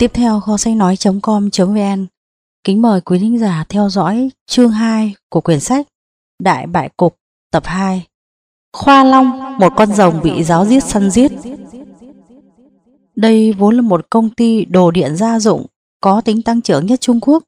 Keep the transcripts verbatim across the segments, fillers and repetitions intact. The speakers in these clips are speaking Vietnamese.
Tiếp theo kho sách nói chấm com chấm vn kính mời quý thính giả theo dõi chương hai của quyển sách Đại Bại Cục tập hai. Khoa Long, một con rồng bị giáo giết săn giết. Đây vốn là một công ty đồ điện gia dụng có tính tăng trưởng nhất Trung Quốc.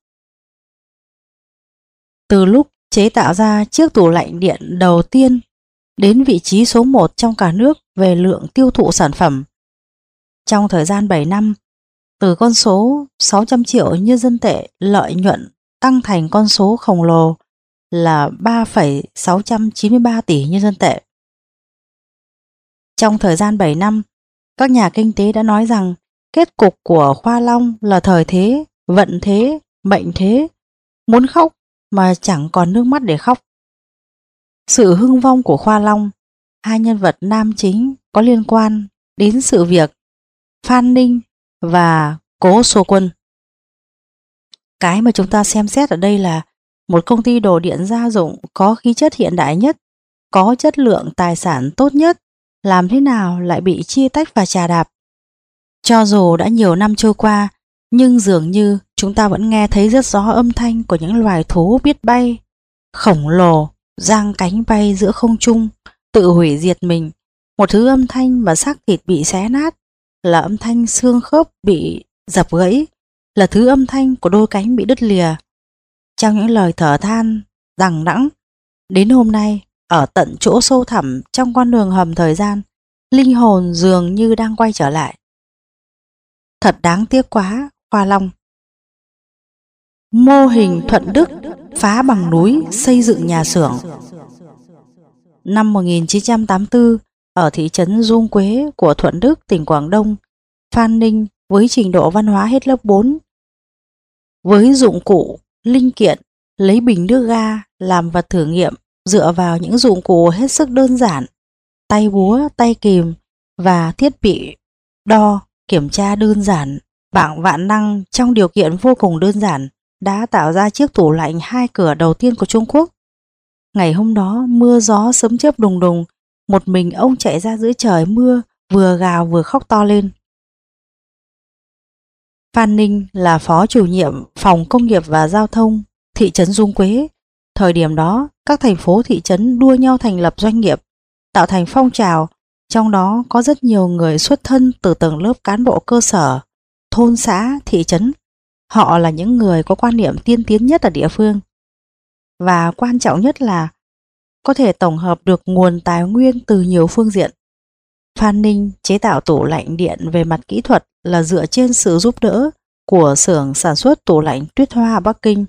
Từ lúc chế tạo ra chiếc tủ lạnh điện đầu tiên đến vị trí số một trong cả nước về lượng tiêu thụ sản phẩm. Trong thời gian bảy năm, từ con số sáu trăm triệu nhân dân tệ lợi nhuận tăng thành con số khổng lồ là ba phẩy sáu trăm chín mươi ba tỷ nhân dân tệ. Trong thời gian bảy năm, các nhà kinh tế đã nói rằng kết cục của Khoa Long là thời thế, vận thế, mệnh thế, muốn khóc mà chẳng còn nước mắt để khóc. Sự hưng vong của Khoa Long, hai nhân vật nam chính có liên quan đến sự việc Phan Ninh và Cố Sô Quân. Cái mà chúng ta xem xét ở đây là một công ty đồ điện gia dụng có khí chất hiện đại nhất, có chất lượng tài sản tốt nhất, làm thế nào lại bị chia tách và chà đạp. Cho dù đã nhiều năm trôi qua, nhưng dường như chúng ta vẫn nghe thấy rất rõ âm thanh của những loài thú biết bay, khổng lồ, giang cánh bay giữa không trung, tự hủy diệt mình. Một thứ âm thanh mà xác thịt bị xé nát, là âm thanh xương khớp bị dập gãy, là thứ âm thanh của đôi cánh bị đứt lìa. Trong những lời thở than đằng đẵng, đến hôm nay, ở tận chỗ sâu thẳm trong con đường hầm thời gian, linh hồn dường như đang quay trở lại. Thật đáng tiếc quá, Khoa Long. Mô hình Thuận Đức phá bằng núi xây dựng nhà xưởng. Năm một nghìn chín trăm tám mươi tư, ở thị trấn Dung Quế của Thuận Đức, tỉnh Quảng Đông, Phan Ninh với trình độ văn hóa hết lớp bốn, với dụng cụ, linh kiện, lấy bình nước ga làm vật thử nghiệm dựa vào những dụng cụ hết sức đơn giản, tay búa, tay kìm và thiết bị đo, kiểm tra đơn giản, bảng vạn năng trong điều kiện vô cùng đơn giản, đã tạo ra chiếc tủ lạnh hai cửa đầu tiên của Trung Quốc. Ngày hôm đó mưa gió sấm chớp đùng đùng, một mình ông chạy ra giữa trời mưa, vừa gào vừa khóc to lên. Phan Ninh là phó chủ nhiệm phòng công nghiệp và giao thông thị trấn Dung Quế. Thời điểm đó, các thành phố thị trấn đua nhau thành lập doanh nghiệp, tạo thành phong trào, trong đó có rất nhiều người xuất thân từ tầng lớp cán bộ cơ sở, thôn xã, thị trấn. Họ là những người có quan niệm tiên tiến nhất ở địa phương. Và quan trọng nhất là có thể tổng hợp được nguồn tài nguyên từ nhiều phương diện. Phan Ninh chế tạo tủ lạnh điện về mặt kỹ thuật là dựa trên sự giúp đỡ của xưởng sản xuất tủ lạnh Tuyết Hoa ở Bắc Kinh.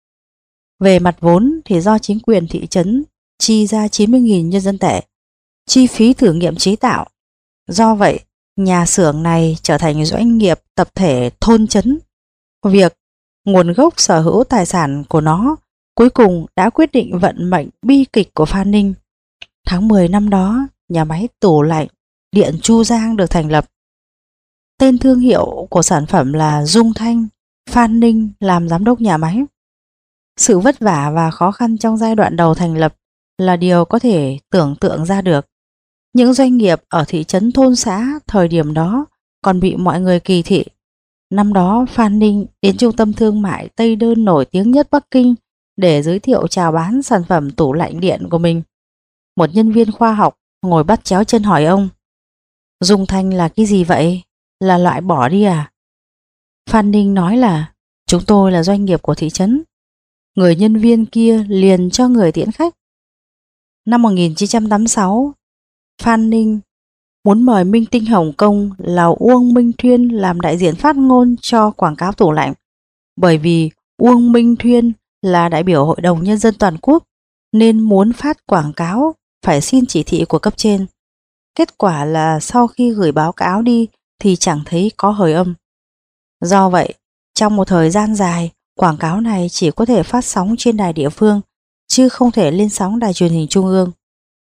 Về mặt vốn thì do chính quyền thị trấn chi ra chín mươi nghìn nhân dân tệ, chi phí thử nghiệm chế tạo. Do vậy, nhà xưởng này trở thành doanh nghiệp tập thể thôn trấn. Việc nguồn gốc sở hữu tài sản của nó cuối cùng đã quyết định vận mệnh bi kịch của Phan Ninh. Tháng mười năm đó, nhà máy tủ lạnh điện Chu Giang được thành lập. Tên thương hiệu của sản phẩm là Dung Thanh, Phan Ninh làm giám đốc nhà máy. Sự vất vả và khó khăn trong giai đoạn đầu thành lập là điều có thể tưởng tượng ra được. Những doanh nghiệp ở thị trấn thôn xã thời điểm đó còn bị mọi người kỳ thị. Năm đó Phan Ninh đến trung tâm thương mại Tây Đơn nổi tiếng nhất Bắc Kinh để giới thiệu chào bán sản phẩm tủ lạnh điện của mình. Một nhân viên khoa học ngồi bắt chéo chân hỏi ông: Dung Thanh là cái gì vậy? Là loại bỏ đi à? Phan Ninh nói là chúng tôi là doanh nghiệp của thị trấn. Người nhân viên kia liền cho người tiễn khách. Năm một nghìn chín trăm tám mươi sáu, Phan Ninh muốn mời minh tinh Hồng Kông là Uông Minh Thuyên làm đại diện phát ngôn cho quảng cáo tủ lạnh. Bởi vì Uông Minh Thuyên là đại biểu Hội đồng Nhân dân toàn quốc nên muốn phát quảng cáo phải xin chỉ thị của cấp trên. Kết quả là sau khi gửi báo cáo đi thì chẳng thấy có hồi âm. Do vậy, trong một thời gian dài, quảng cáo này chỉ có thể phát sóng trên đài địa phương, chứ không thể lên sóng đài truyền hình trung ương.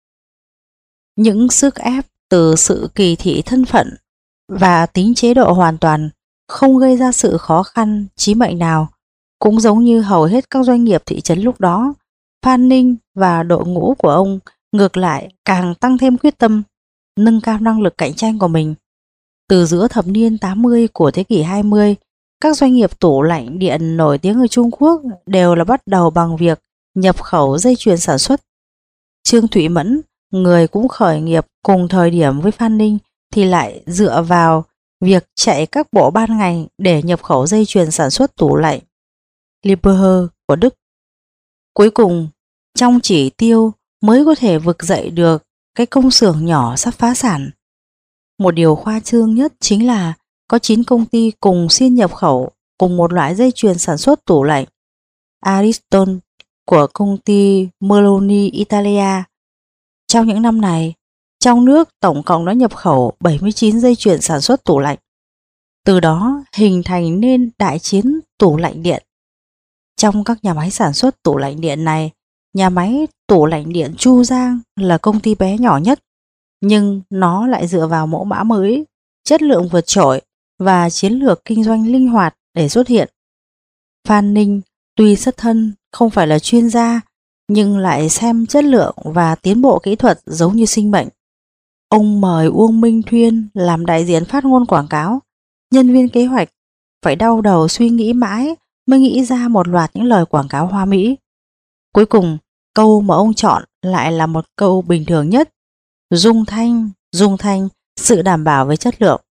Những sức ép từ sự kỳ thị thân phận và tính chế độ hoàn toàn không gây ra sự khó khăn chí mệnh nào. Cũng giống như hầu hết các doanh nghiệp thị trấn lúc đó, Phan Ninh và đội ngũ của ông ngược lại càng tăng thêm quyết tâm, nâng cao năng lực cạnh tranh của mình. Từ giữa thập niên tám mươi của thế kỷ hai mươi các doanh nghiệp tủ lạnh điện nổi tiếng ở Trung Quốc đều là bắt đầu bằng việc nhập khẩu dây chuyền sản xuất. Trương Thụy Mẫn, người cũng khởi nghiệp cùng thời điểm với Phan Ninh, thì lại dựa vào việc chạy các bộ ban ngành để nhập khẩu dây chuyền sản xuất tủ lạnh Liebherr của Đức. Cuối cùng, trong chỉ tiêu mới có thể vực dậy được cái công xưởng nhỏ sắp phá sản. Một điều khoa trương nhất chính là có chín công ty cùng xin nhập khẩu cùng một loại dây chuyền sản xuất tủ lạnh Ariston của công ty Merloni Italia. Trong những năm này, trong nước tổng cộng đã nhập khẩu bảy mươi chín dây chuyền sản xuất tủ lạnh. Từ đó hình thành nên đại chiến tủ lạnh điện. Trong các nhà máy sản xuất tủ lạnh điện này, nhà máy tủ lạnh điện Chu Giang là công ty bé nhỏ nhất, nhưng nó lại dựa vào mẫu mã mới, chất lượng vượt trội và chiến lược kinh doanh linh hoạt để xuất hiện. Phan Ninh tuy xuất thân không phải là chuyên gia, nhưng lại xem chất lượng và tiến bộ kỹ thuật giống như sinh mệnh. Ông mời Uông Minh Thuyên làm đại diện phát ngôn quảng cáo. Nhân viên kế hoạch phải đau đầu suy nghĩ mãi mới nghĩ ra một loạt những lời quảng cáo hoa mỹ. Cuối cùng, câu mà ông chọn lại là một câu bình thường nhất: dung thanh, dung thanh, sự đảm bảo về chất lượng.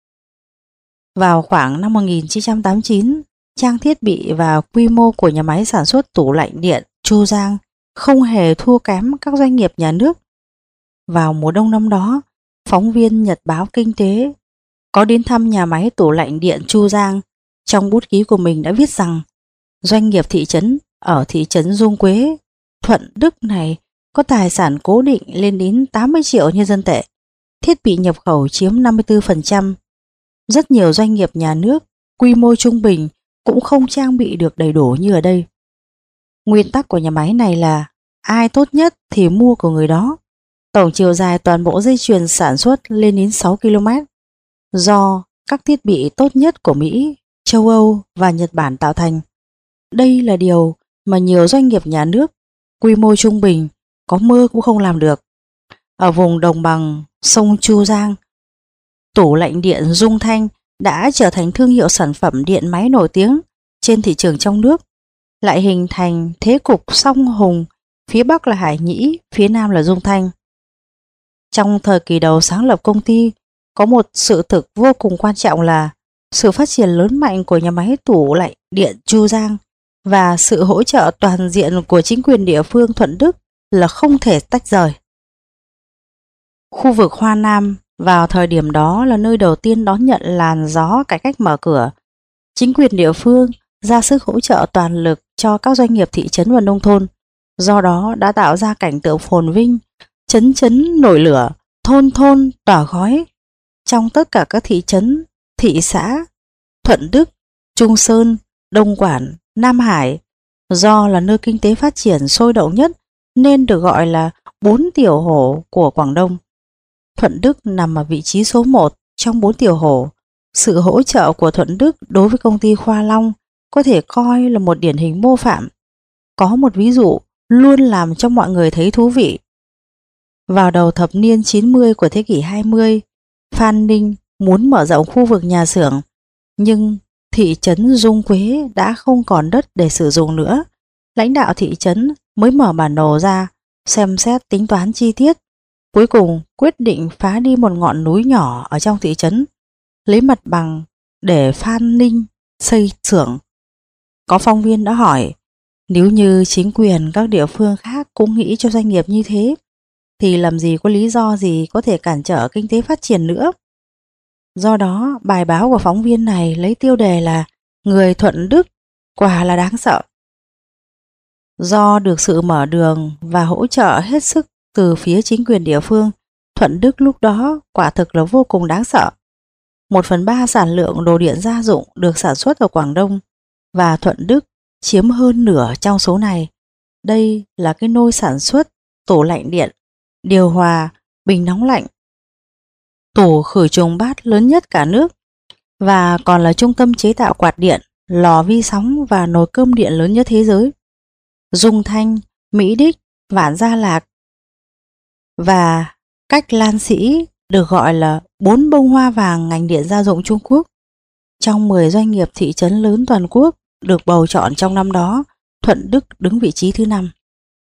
Vào khoảng năm một nghìn chín trăm tám mươi chín, trang thiết bị và quy mô của nhà máy sản xuất tủ lạnh điện Chu Giang không hề thua kém các doanh nghiệp nhà nước. Vào mùa đông năm đó, phóng viên Nhật báo Kinh tế có đến thăm nhà máy tủ lạnh điện Chu Giang. Trong bút ký của mình đã viết rằng doanh nghiệp thị trấn ở thị trấn Dung Quế, Thuận Đức này có tài sản cố định lên đến tám mươi triệu nhân dân tệ, thiết bị nhập khẩu chiếm năm mươi tư phần trăm. Rất nhiều doanh nghiệp nhà nước quy mô trung bình cũng không trang bị được đầy đủ như ở đây. Nguyên tắc của nhà máy này là ai tốt nhất thì mua của người đó. Tổng chiều dài toàn bộ dây chuyền sản xuất lên đến sáu ki lô mét, do các thiết bị tốt nhất của Mỹ, châu Âu và Nhật Bản tạo thành. Đây là điều mà nhiều doanh nghiệp nhà nước quy mô trung bình có mơ cũng không làm được. Ở vùng đồng bằng sông Chu Giang, tủ lạnh điện Dung Thanh đã trở thành thương hiệu sản phẩm điện máy nổi tiếng trên thị trường trong nước, lại hình thành thế cục song hùng, phía Bắc là Hải Nhĩ, phía Nam là Dung Thanh. Trong thời kỳ đầu sáng lập công ty, có một sự thực vô cùng quan trọng là sự phát triển lớn mạnh của nhà máy tủ lạnh điện Chu Giang và sự hỗ trợ toàn diện của chính quyền địa phương Thuận Đức là không thể tách rời. Khu vực Hoa Nam vào thời điểm đó là nơi đầu tiên đón nhận làn gió cải cách mở cửa. Chính quyền địa phương ra sức hỗ trợ toàn lực cho các doanh nghiệp thị trấn và nông thôn, do đó đã tạo ra cảnh tượng phồn vinh, trấn trấn nổi lửa, thôn thôn tỏa khói. Trong tất cả các thị trấn, thị xã Thuận Đức, Trung Sơn, Đông Quản, Nam Hải, do là nơi kinh tế phát triển sôi động nhất nên được gọi là bốn tiểu hổ của Quảng Đông. Thuận Đức nằm ở vị trí số một trong bốn tiểu hổ. Sự hỗ trợ của Thuận Đức đối với công ty Khoa Long có thể coi là một điển hình mô phạm. Có một ví dụ luôn làm cho mọi người thấy thú vị. Vào đầu thập niên chín mươi của thế kỷ hai mươi, Phan Ninh muốn mở rộng khu vực nhà xưởng, nhưng thị trấn Dung Quế đã không còn đất để sử dụng nữa. Lãnh đạo thị trấn mới mở bản đồ ra, xem xét tính toán chi tiết, cuối cùng quyết định phá đi một ngọn núi nhỏ ở trong thị trấn, lấy mặt bằng để Phan Ninh xây xưởng. Có phóng viên đã hỏi, nếu như chính quyền các địa phương khác cũng nghĩ cho doanh nghiệp như thế, thì làm gì có lý do gì có thể cản trở kinh tế phát triển nữa. Do đó, bài báo của phóng viên này lấy tiêu đề là Người Thuận Đức quả là đáng sợ. Do được sự mở đường và hỗ trợ hết sức từ phía chính quyền địa phương, Thuận Đức lúc đó quả thực là vô cùng đáng sợ. Một phần ba sản lượng đồ điện gia dụng được sản xuất ở Quảng Đông, và Thuận Đức chiếm hơn nửa trong số này. Đây là cái nôi sản xuất tủ lạnh điện, điều hòa, bình nóng lạnh, tủ khử trùng bát lớn nhất cả nước, và còn là trung tâm chế tạo quạt điện, lò vi sóng và nồi cơm điện lớn nhất thế giới. Dung Thanh, Mỹ Đích, Vạn Gia Lạc và Cách Lan Sĩ được gọi là bốn bông hoa vàng ngành điện gia dụng Trung Quốc. trong mười doanh nghiệp thị trấn lớn toàn quốc được bầu chọn trong năm đó, Thuận Đức đứng vị trí thứ năm.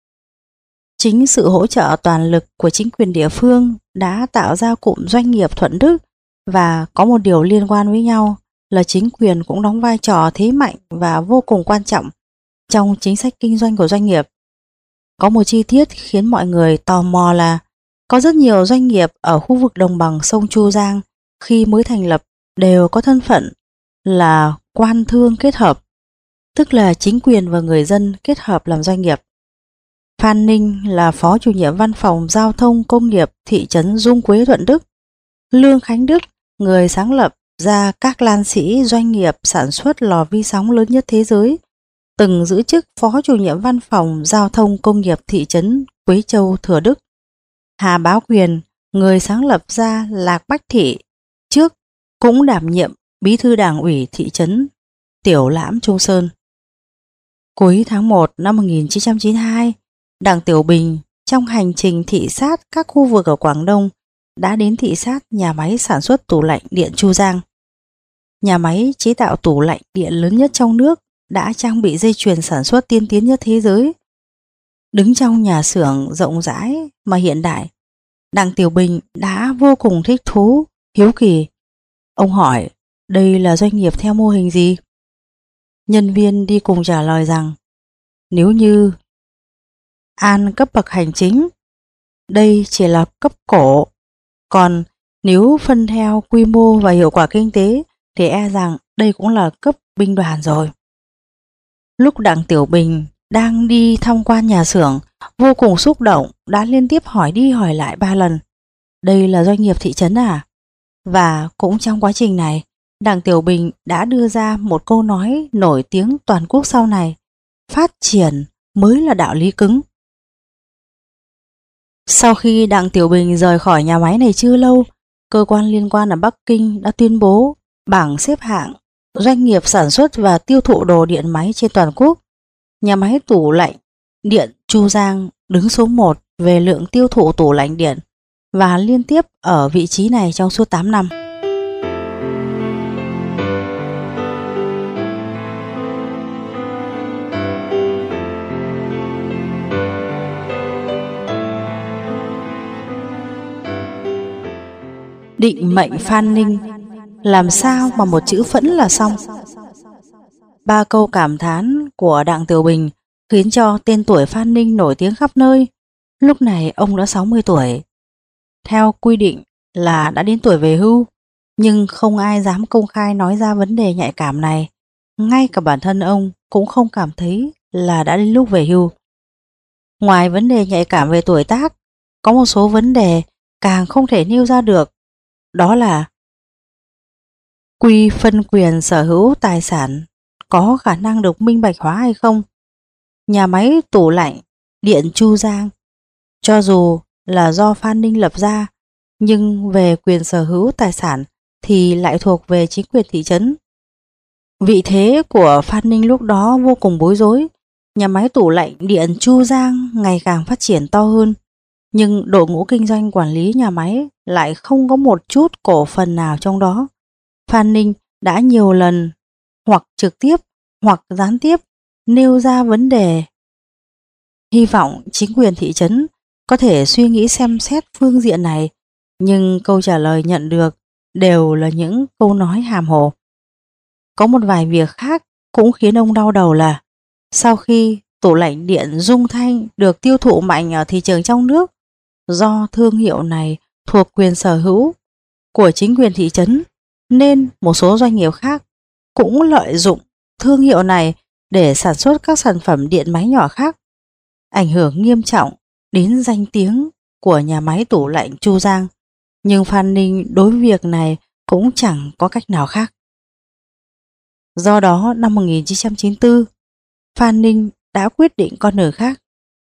Chính sự hỗ trợ toàn lực của chính quyền địa phương đã tạo ra cụm doanh nghiệp Thuận Đức, và có một điều liên quan với nhau là chính quyền cũng đóng vai trò thế mạnh và vô cùng quan trọng trong chính sách kinh doanh của doanh nghiệp. Có một chi tiết khiến mọi người tò mò là có rất nhiều doanh nghiệp ở khu vực đồng bằng sông Chu Giang khi mới thành lập đều có thân phận là quan thương kết hợp, tức là chính quyền và người dân kết hợp làm doanh nghiệp. Phan Ninh là phó chủ nhiệm văn phòng giao thông công nghiệp thị trấn Dung Quế, Thuận Đức. Lương Khánh Đức, người sáng lập ra các lan sĩ doanh nghiệp sản xuất lò vi sóng lớn nhất thế giới, từng giữ chức phó chủ nhiệm văn phòng giao thông công nghiệp thị trấn Quế Châu, Thừa Đức. Hà Bá Quyền, người sáng lập ra Lạc Bách Thị, trước cũng đảm nhiệm bí thư đảng ủy thị trấn Tiểu Lãm, Trung Sơn. Cuối tháng một năm một nghìn chín trăm chín mươi hai, Đặng Tiểu Bình trong hành trình thị sát các khu vực ở Quảng Đông đã đến thị sát nhà máy sản xuất tủ lạnh điện Chu Giang. Nhà máy chế tạo tủ lạnh điện lớn nhất trong nước, đã trang bị dây chuyền sản xuất tiên tiến nhất thế giới. Đứng trong nhà xưởng rộng rãi mà hiện đại, Đặng Tiểu Bình đã vô cùng thích thú, hiếu kỳ. Ông hỏi đây là doanh nghiệp theo mô hình gì? Nhân viên đi cùng trả lời rằng nếu như An cấp bậc hành chính, đây chỉ là cấp cổ, còn nếu phân theo quy mô và hiệu quả kinh tế thì e rằng đây cũng là cấp binh đoàn rồi. Lúc Đặng Tiểu Bình đang đi tham quan nhà xưởng, vô cùng xúc động, đã liên tiếp hỏi đi hỏi lại ba lần, đây là doanh nghiệp thị trấn à? Và cũng trong quá trình này, Đặng Tiểu Bình đã đưa ra một câu nói nổi tiếng toàn quốc sau này, phát triển mới là đạo lý cứng. Sau khi Đặng Tiểu Bình rời khỏi nhà máy này chưa lâu, cơ quan liên quan ở Bắc Kinh đã tuyên bố bảng xếp hạng doanh nghiệp sản xuất và tiêu thụ đồ điện máy trên toàn quốc. Nhà máy tủ lạnh điện Chu Giang đứng số một về lượng tiêu thụ tủ lạnh điện và liên tiếp ở vị trí này trong suốt tám năm. Định mệnh Phan Ninh, làm sao mà một chữ phẫn là xong. Ba câu cảm thán của Đặng Tiểu Bình khiến cho tên tuổi Phan Ninh nổi tiếng khắp nơi. Lúc này ông đã sáu mươi tuổi. Theo quy định là đã đến tuổi về hưu, nhưng không ai dám công khai nói ra vấn đề nhạy cảm này. Ngay cả bản thân ông cũng không cảm thấy là đã đến lúc về hưu. Ngoài vấn đề nhạy cảm về tuổi tác, có một số vấn đề càng không thể nêu ra được. Đó là quy phân quyền sở hữu tài sản có khả năng được minh bạch hóa hay không. Nhà máy tủ lạnh điện Chu Giang, cho dù là do Phan Ninh lập ra, nhưng về quyền sở hữu tài sản thì lại thuộc về chính quyền thị trấn. Vị thế của Phan Ninh lúc đó vô cùng bối rối. Nhà máy tủ lạnh điện Chu Giang ngày càng phát triển to hơn, nhưng đội ngũ kinh doanh quản lý nhà máy lại không có một chút cổ phần nào trong đó. Phan Ninh đã nhiều lần hoặc trực tiếp hoặc gián tiếp nêu ra vấn đề, hy vọng chính quyền thị trấn có thể suy nghĩ xem xét phương diện này, nhưng câu trả lời nhận được đều là những câu nói hàm hồ. Có một vài việc khác cũng khiến ông đau đầu là sau khi tủ lạnh điện Dung Thanh được tiêu thụ mạnh ở thị trường trong nước, do thương hiệu này thuộc quyền sở hữu của chính quyền thị trấn, nên một số doanh nghiệp khác cũng lợi dụng thương hiệu này để sản xuất các sản phẩm điện máy nhỏ khác, ảnh hưởng nghiêm trọng đến danh tiếng của nhà máy tủ lạnh Chu Giang. Nhưng Phan Ninh đối với việc này cũng chẳng có cách nào khác. Do đó năm một nghìn chín trăm chín mươi tư, Phan Ninh đã quyết định con đường khác.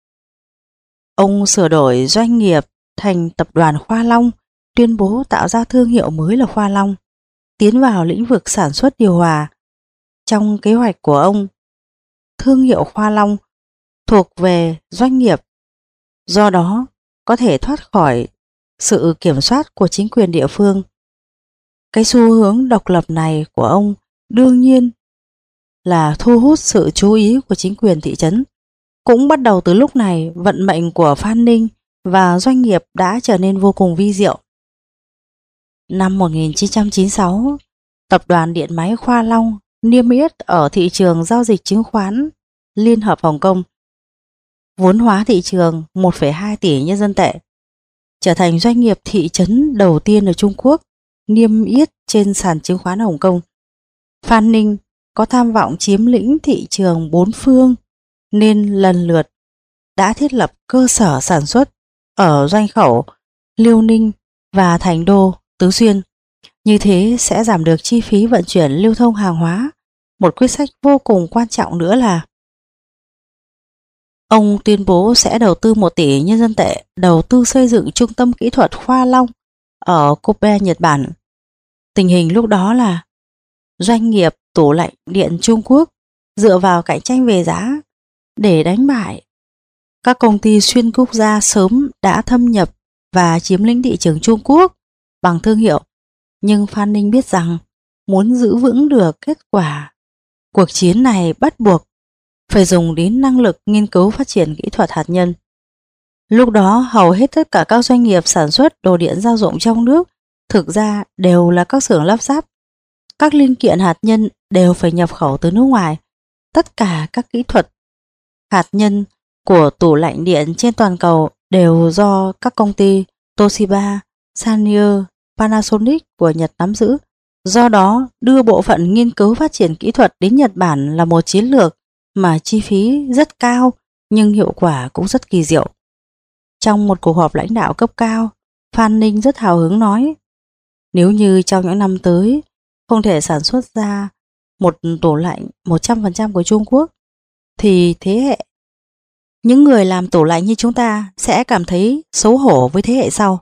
Ông sửa đổi doanh nghiệp thành tập đoàn Khoa Long, tuyên bố tạo ra thương hiệu mới là Khoa Long, tiến vào lĩnh vực sản xuất điều hòa. Trong kế hoạch của ông, thương hiệu Khoa Long thuộc về doanh nghiệp, do đó có thể thoát khỏi sự kiểm soát của chính quyền địa phương. Cái xu hướng độc lập này của ông đương nhiên là thu hút sự chú ý của chính quyền thị trấn. Cũng bắt đầu từ lúc này, vận mệnh của Phan Ninh và doanh nghiệp đã trở nên vô cùng vi diệu. Năm một nghìn chín trăm chín mươi sáu, tập đoàn điện máy Khoa Long niêm yết ở thị trường giao dịch chứng khoán Liên hợp Hồng Kông. Vốn hóa thị trường một phẩy hai tỷ nhân dân tệ, trở thành doanh nghiệp thị trấn đầu tiên ở Trung Quốc niêm yết trên sàn chứng khoán Hồng Kông. Phan Ninh có tham vọng chiếm lĩnh thị trường bốn phương nên lần lượt đã thiết lập cơ sở sản xuất ở Doanh Khẩu, Liêu Ninh và Thành Đô, Tứ Xuyên. Như thế sẽ giảm được chi phí vận chuyển lưu thông hàng hóa. Một quyết sách vô cùng quan trọng nữa là ông tuyên bố sẽ đầu tư một tỷ nhân dân tệ đầu tư xây dựng trung tâm kỹ thuật Khoa Long ở Kobe, Nhật Bản. Tình hình lúc đó là doanh nghiệp tủ lạnh điện Trung Quốc dựa vào cạnh tranh về giá để đánh bại các công ty xuyên quốc gia sớm đã thâm nhập và chiếm lĩnh thị trường Trung Quốc bằng thương hiệu. Nhưng Phan Ninh biết rằng muốn giữ vững được kết quả cuộc chiến này bắt buộc phải dùng đến năng lực nghiên cứu phát triển kỹ thuật hạt nhân. Lúc đó hầu hết tất cả các doanh nghiệp sản xuất đồ điện gia dụng trong nước thực ra đều là các xưởng lắp ráp. Các linh kiện hạt nhân đều phải nhập khẩu từ nước ngoài. Tất cả các kỹ thuật hạt nhân của tủ lạnh điện trên toàn cầu đều do các công ty Toshiba, Sanyo, Panasonic của Nhật nắm giữ. Do đó, đưa bộ phận nghiên cứu phát triển kỹ thuật đến Nhật Bản là một chiến lược mà chi phí rất cao nhưng hiệu quả cũng rất kỳ diệu. Trong một cuộc họp lãnh đạo cấp cao, Phan Ninh rất hào hứng nói: nếu như trong những năm tới không thể sản xuất ra một tủ lạnh một trăm phần trăm của Trung Quốc thì thế hệ những người làm tủ lạnh như chúng ta sẽ cảm thấy xấu hổ với thế hệ sau.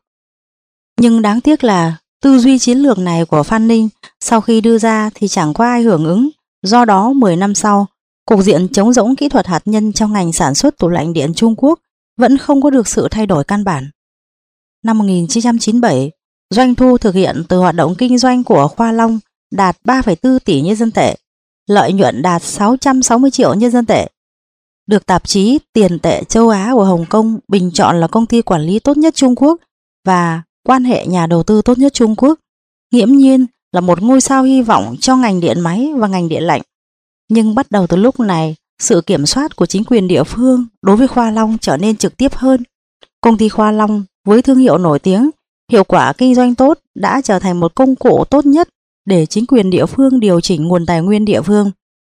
Nhưng đáng tiếc là tư duy chiến lược này của Phan Ninh sau khi đưa ra thì chẳng có ai hưởng ứng. Do đó mười năm sau, cục diện trống rỗng kỹ thuật hạt nhân trong ngành sản xuất tủ lạnh điện Trung Quốc vẫn không có được sự thay đổi căn bản. Năm một nghìn chín trăm chín mươi bảy, doanh thu thực hiện từ hoạt động kinh doanh của Khoa Long đạt ba phẩy bốn tỷ nhân dân tệ, lợi nhuận đạt sáu trăm sáu mươi triệu nhân dân tệ. Được tạp chí Tiền tệ châu Á của Hồng Kông bình chọn là công ty quản lý tốt nhất Trung Quốc và quan hệ nhà đầu tư tốt nhất Trung Quốc, nghiễm nhiên là một ngôi sao hy vọng cho ngành điện máy và ngành điện lạnh. Nhưng bắt đầu từ lúc này, sự kiểm soát của chính quyền địa phương đối với Khoa Long trở nên trực tiếp hơn. Công ty Khoa Long với thương hiệu nổi tiếng, hiệu quả kinh doanh tốt đã trở thành một công cụ tốt nhất để chính quyền địa phương điều chỉnh nguồn tài nguyên địa phương.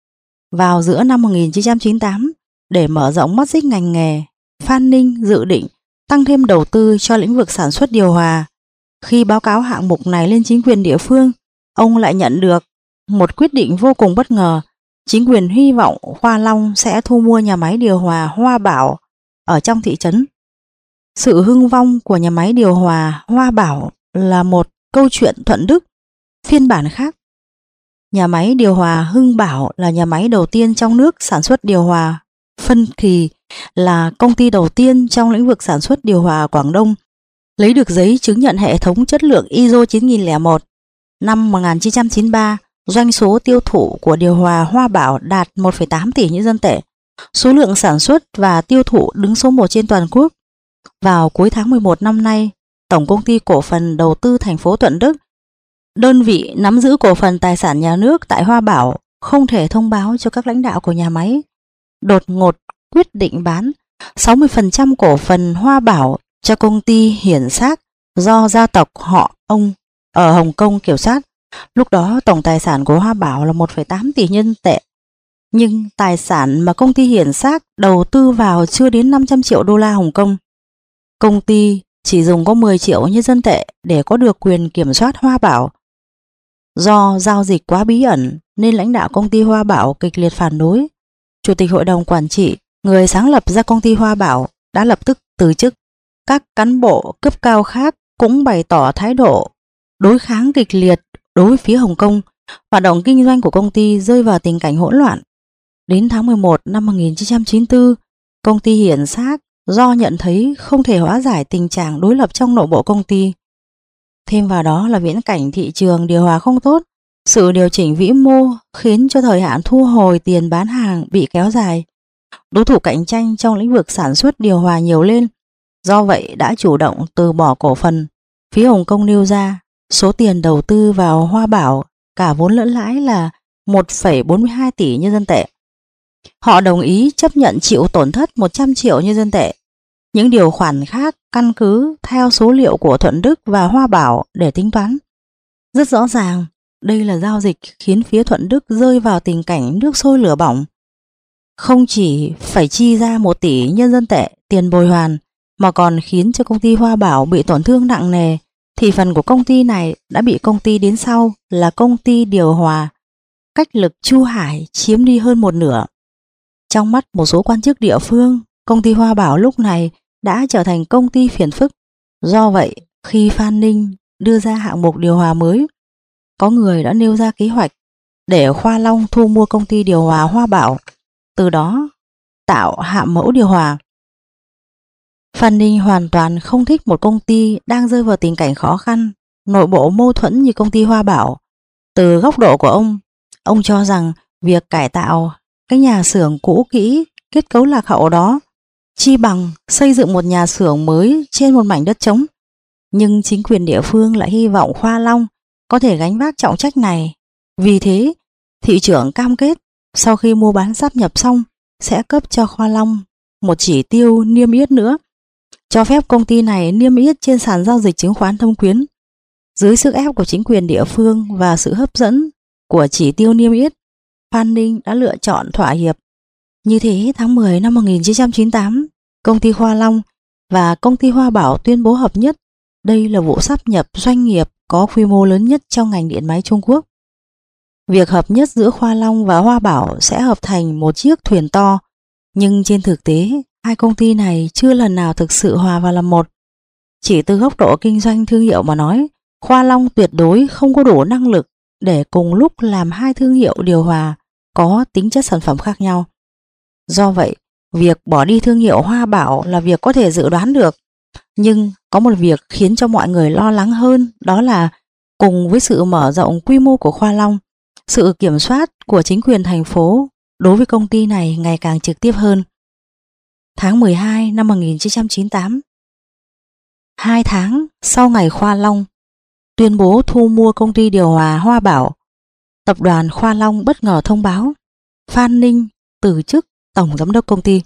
Vào giữa năm một nghìn chín trăm chín mươi tám, để mở rộng mắt xích ngành nghề, Phan Ninh dự định tăng thêm đầu tư cho lĩnh vực sản xuất điều hòa. Khi báo cáo hạng mục này lên chính quyền địa phương, ông lại nhận được một quyết định vô cùng bất ngờ. Chính quyền hy vọng Khoa Long sẽ thu mua nhà máy điều hòa Hoa Bảo ở trong thị trấn. Sự hưng vong của nhà máy điều hòa Hoa Bảo là một câu chuyện thuận đức. Phiên bản khác, nhà máy điều hòa Hưng Bảo là nhà máy đầu tiên trong nước sản xuất điều hòa phân kỳ, là công ty đầu tiên trong lĩnh vực sản xuất điều hòa ở Quảng Đông, lấy được giấy chứng nhận hệ thống chất lượng i ét ô chín nghìn lẻ một. Năm một nghìn chín trăm chín mươi ba, doanh số tiêu thụ của điều hòa Hoa Bảo đạt một phẩy tám tỷ nhân dân tệ. Số lượng sản xuất và tiêu thụ đứng số một trên toàn quốc. Vào cuối tháng mười một năm nay, Tổng công ty cổ phần đầu tư thành phố Thuận Đức, đơn vị nắm giữ cổ phần tài sản nhà nước tại Hoa Bảo, không thể thông báo cho các lãnh đạo của nhà máy, đột ngột quyết định bán sáu mươi phần trăm cổ phần Hoa Bảo cho công ty Hiển Xác do gia tộc họ ông ở Hồng Kông kiểm soát. Lúc đó tổng tài sản của Hoa Bảo là một phẩy tám tỷ nhân tệ, nhưng tài sản mà công ty Hiển Xác đầu tư vào chưa đến năm trăm triệu đô la Hồng Kông. Công ty chỉ dùng có mười triệu nhân dân tệ để có được quyền kiểm soát Hoa Bảo. Do giao dịch quá bí ẩn nên lãnh đạo công ty Hoa Bảo kịch liệt phản đối. Chủ tịch hội đồng quản trị, người sáng lập ra công ty Hoa Bảo, đã lập tức từ chức. Các cán bộ cấp cao khác cũng bày tỏ thái độ đối kháng kịch liệt đối với phía Hồng Kông. Hoạt động kinh doanh của công ty rơi vào tình cảnh hỗn loạn. Đến tháng mười một năm một nghìn chín trăm chín mươi tư, công ty Hiển Xác do nhận thấy không thể hóa giải tình trạng đối lập trong nội bộ công ty, thêm vào đó là viễn cảnh thị trường điều hòa không tốt, Sự điều chỉnh vĩ mô khiến cho thời hạn thu hồi tiền bán hàng bị kéo dài. Đối thủ cạnh tranh trong lĩnh vực sản xuất điều hòa nhiều lên, do vậy đã chủ động từ bỏ cổ phần. Phía Hồng Kông nêu ra số tiền đầu tư vào Hoa Bảo cả vốn lẫn lãi là một phẩy bốn mươi hai tỷ nhân dân tệ. Họ đồng ý chấp nhận chịu tổn thất một trăm triệu nhân dân tệ. Những điều khoản khác căn cứ theo số liệu của Thuận Đức và Hoa Bảo để tính toán. Rất rõ ràng, đây là giao dịch khiến phía Thuận Đức rơi vào tình cảnh nước sôi lửa bỏng. Không chỉ phải chi ra một tỷ nhân dân tệ tiền bồi hoàn, mà còn khiến cho công ty Hoa Bảo bị tổn thương nặng nề. Thị phần của công ty này đã bị công ty đến sau là công ty điều hòa cách lực Chu Hải chiếm đi hơn một nửa. Trong mắt một số quan chức địa phương, công ty Hoa Bảo lúc này đã trở thành công ty phiền phức. Do vậy, khi Phan Ninh đưa ra hạng mục điều hòa mới, có người đã nêu ra kế hoạch để Khoa Long thu mua công ty điều hòa Hoa Bảo, từ đó tạo hạng mẫu điều hòa. Phan Ninh hoàn toàn không thích một công ty đang rơi vào tình cảnh khó khăn, nội bộ mâu thuẫn như công ty Hoa Bảo. Từ góc độ của ông, ông cho rằng việc cải tạo cái nhà xưởng cũ kỹ, kết cấu lạc hậu đó chi bằng xây dựng một nhà xưởng mới trên một mảnh đất trống. Nhưng chính quyền địa phương lại hy vọng Khoa Long có thể gánh vác trọng trách này. Vì thế, thị trưởng cam kết sau khi mua bán sáp nhập xong sẽ cấp cho Khoa Long một chỉ tiêu niêm yết nữa, cho phép công ty này niêm yết trên sàn giao dịch chứng khoán Thâm Quyến. Dưới sức ép của chính quyền địa phương và sự hấp dẫn của chỉ tiêu niêm yết, Phan Ninh đã lựa chọn thỏa hiệp. Như thế, tháng mười năm một nghìn chín trăm chín mươi tám, công ty Khoa Long và công ty Hoa Bảo tuyên bố hợp nhất. Đây là vụ sáp nhập doanh nghiệp có quy mô lớn nhất trong ngành điện máy Trung Quốc. Việc hợp nhất giữa Khoa Long và Hoa Bảo sẽ hợp thành một chiếc thuyền to, nhưng trên thực tế, hai công ty này chưa lần nào thực sự hòa vào làm một. Chỉ từ góc độ kinh doanh thương hiệu mà nói, Khoa Long tuyệt đối không có đủ năng lực để cùng lúc làm hai thương hiệu điều hòa có tính chất sản phẩm khác nhau. Do vậy, việc bỏ đi thương hiệu Hoa Bảo là việc có thể dự đoán được. Nhưng có một việc khiến cho mọi người lo lắng hơn, đó là cùng với sự mở rộng quy mô của Khoa Long, sự kiểm soát của chính quyền thành phố đối với công ty này ngày càng trực tiếp hơn. Tháng mười hai năm một nghìn chín trăm chín mươi tám, hai tháng sau ngày Khoa Long tuyên bố thu mua công ty điều hòa Hoa Bảo, tập đoàn Khoa Long bất ngờ thông báo Phan Ninh từ chức tổng giám đốc công ty.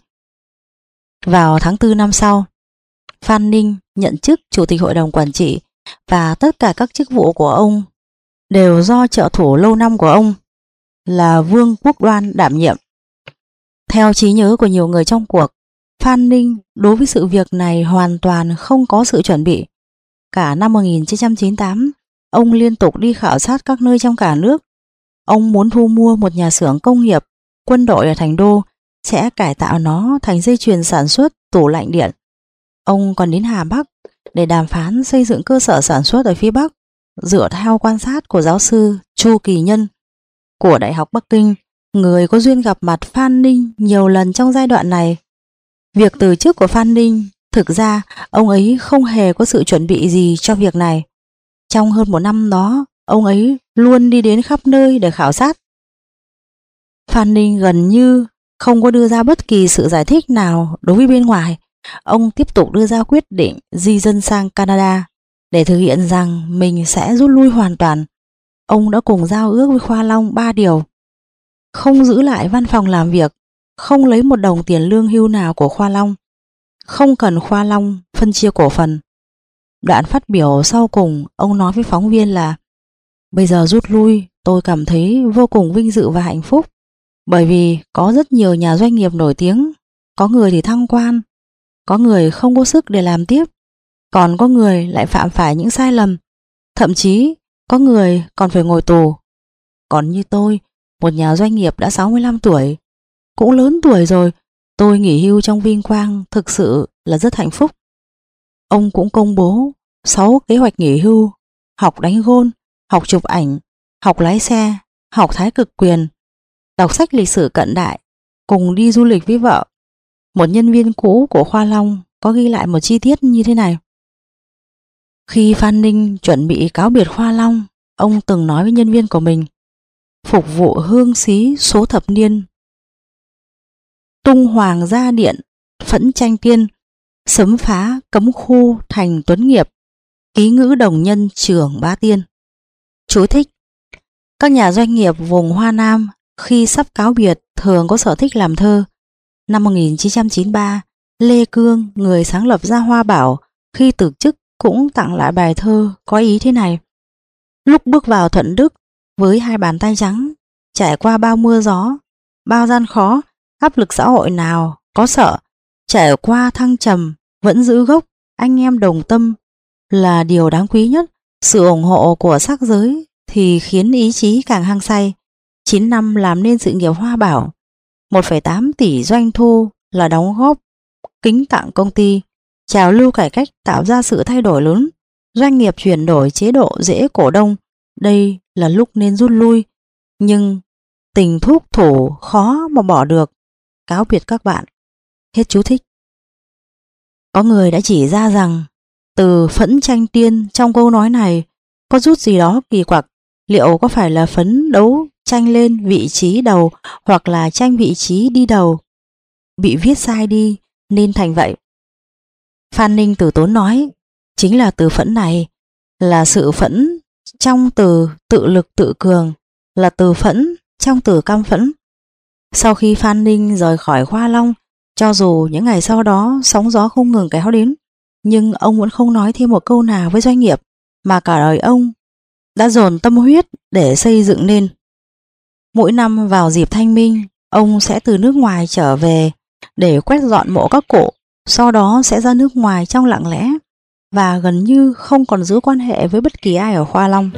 Vào tháng tư năm sau, Phan Ninh nhận chức chủ tịch hội đồng quản trị và tất cả các chức vụ của ông đều do trợ thủ lâu năm của ông là Vương Quốc Đoan đảm nhiệm. Theo trí nhớ của nhiều người trong cuộc, Phan Ninh đối với sự việc này hoàn toàn không có sự chuẩn bị. Cả năm một nghìn chín trăm chín mươi tám, ông liên tục đi khảo sát các nơi trong cả nước. Ông muốn thu mua một nhà xưởng công nghiệp, quân đội ở Thành Đô, sẽ cải tạo nó thành dây chuyền sản xuất tủ lạnh điện. Ông còn đến Hà Bắc để đàm phán xây dựng cơ sở sản xuất ở phía Bắc, dựa theo quan sát của giáo sư Chu Kỳ Nhân của Đại học Bắc Kinh, người có duyên gặp mặt Phan Ninh nhiều lần trong giai đoạn này. Việc từ chức của Phan Ninh, thực ra ông ấy không hề có sự chuẩn bị gì cho việc này. Trong hơn một năm đó, ông ấy luôn đi đến khắp nơi để khảo sát. Phan Ninh gần như không có đưa ra bất kỳ sự giải thích nào đối với bên ngoài. Ông tiếp tục đưa ra quyết định di dân sang Canada để thực hiện rằng mình sẽ rút lui hoàn toàn. Ông đã cùng giao ước với Khoa Long ba điều: không giữ lại văn phòng làm việc, không lấy một đồng tiền lương hưu nào của Khoa Long, không cần Khoa Long phân chia cổ phần. Đoạn phát biểu sau cùng, ông nói với phóng viên là: bây giờ rút lui, tôi cảm thấy vô cùng vinh dự và hạnh phúc, bởi vì có rất nhiều nhà doanh nghiệp nổi tiếng, có người thì thăng quan, có người không có sức để làm tiếp, còn có người lại phạm phải những sai lầm, thậm chí có người còn phải ngồi tù. Còn như tôi, một nhà doanh nghiệp đã sáu mươi lăm tuổi, cũng lớn tuổi rồi, tôi nghỉ hưu trong vinh quang thực sự là rất hạnh phúc. Ông cũng công bố sáu kế hoạch nghỉ hưu: học đánh gôn, học chụp ảnh, học lái xe, học thái cực quyền, đọc sách lịch sử cận đại, cùng đi du lịch với vợ. Một nhân viên cũ của Khoa Long có ghi lại một chi tiết như thế này: khi Phan Ninh chuẩn bị cáo biệt Khoa Long, ông từng nói với nhân viên của mình: phục vụ hương xí số thập niên, tung hoàng gia điện, phẫn tranh tiên, sấm phá cấm khu thành tuấn nghiệp, ký ngữ đồng nhân trưởng bá tiên. Chú thích: các nhà doanh nghiệp vùng Hoa Nam khi sắp cáo biệt thường có sở thích làm thơ. Năm một nghìn chín trăm chín mươi ba, Lê Cương, người sáng lập ra Hoa Bảo, khi từ chức cũng tặng lại bài thơ có ý thế này: lúc bước vào Thuận Đức với hai bàn tay trắng, trải qua bao mưa gió, bao gian khó, áp lực xã hội nào có sợ, trải qua thăng trầm vẫn giữ gốc, anh em đồng tâm là điều đáng quý nhất. Sự ủng hộ của sắc giới thì khiến ý chí càng hăng say. Chín năm làm nên sự nghiệp Hoa Bảo, một phẩy tám tỷ doanh thu là đóng góp kính tặng công ty. Trào lưu cải cách tạo ra sự thay đổi lớn, doanh nghiệp chuyển đổi chế độ dễ cổ đông. Đây là lúc nên rút lui, nhưng tình thúc thủ khó mà bỏ được. Cáo biệt các bạn. Hết chú thích. Có người đã chỉ ra rằng từ phẫn tranh tiên trong câu nói này có chút gì đó kỳ quặc. Liệu có phải là phấn đấu tranh lên vị trí đầu, hoặc là tranh vị trí đi đầu bị viết sai đi nên thành vậy? Phan Ninh từ tốn nói, chính là từ phẫn này là sự phẫn trong từ tự lực tự cường, là từ phẫn trong từ căm phẫn. Sau khi Phan Ninh rời khỏi Khoa Long, cho dù những ngày sau đó sóng gió không ngừng kéo đến, nhưng ông vẫn không nói thêm một câu nào với doanh nghiệp mà cả đời ông đã dồn tâm huyết để xây dựng nên. Mỗi năm vào dịp Thanh Minh, ông sẽ từ nước ngoài trở về để quét dọn mộ các cụ, sau đó sẽ ra nước ngoài trong lặng lẽ và gần như không còn giữ quan hệ với bất kỳ ai ở Khoa Long.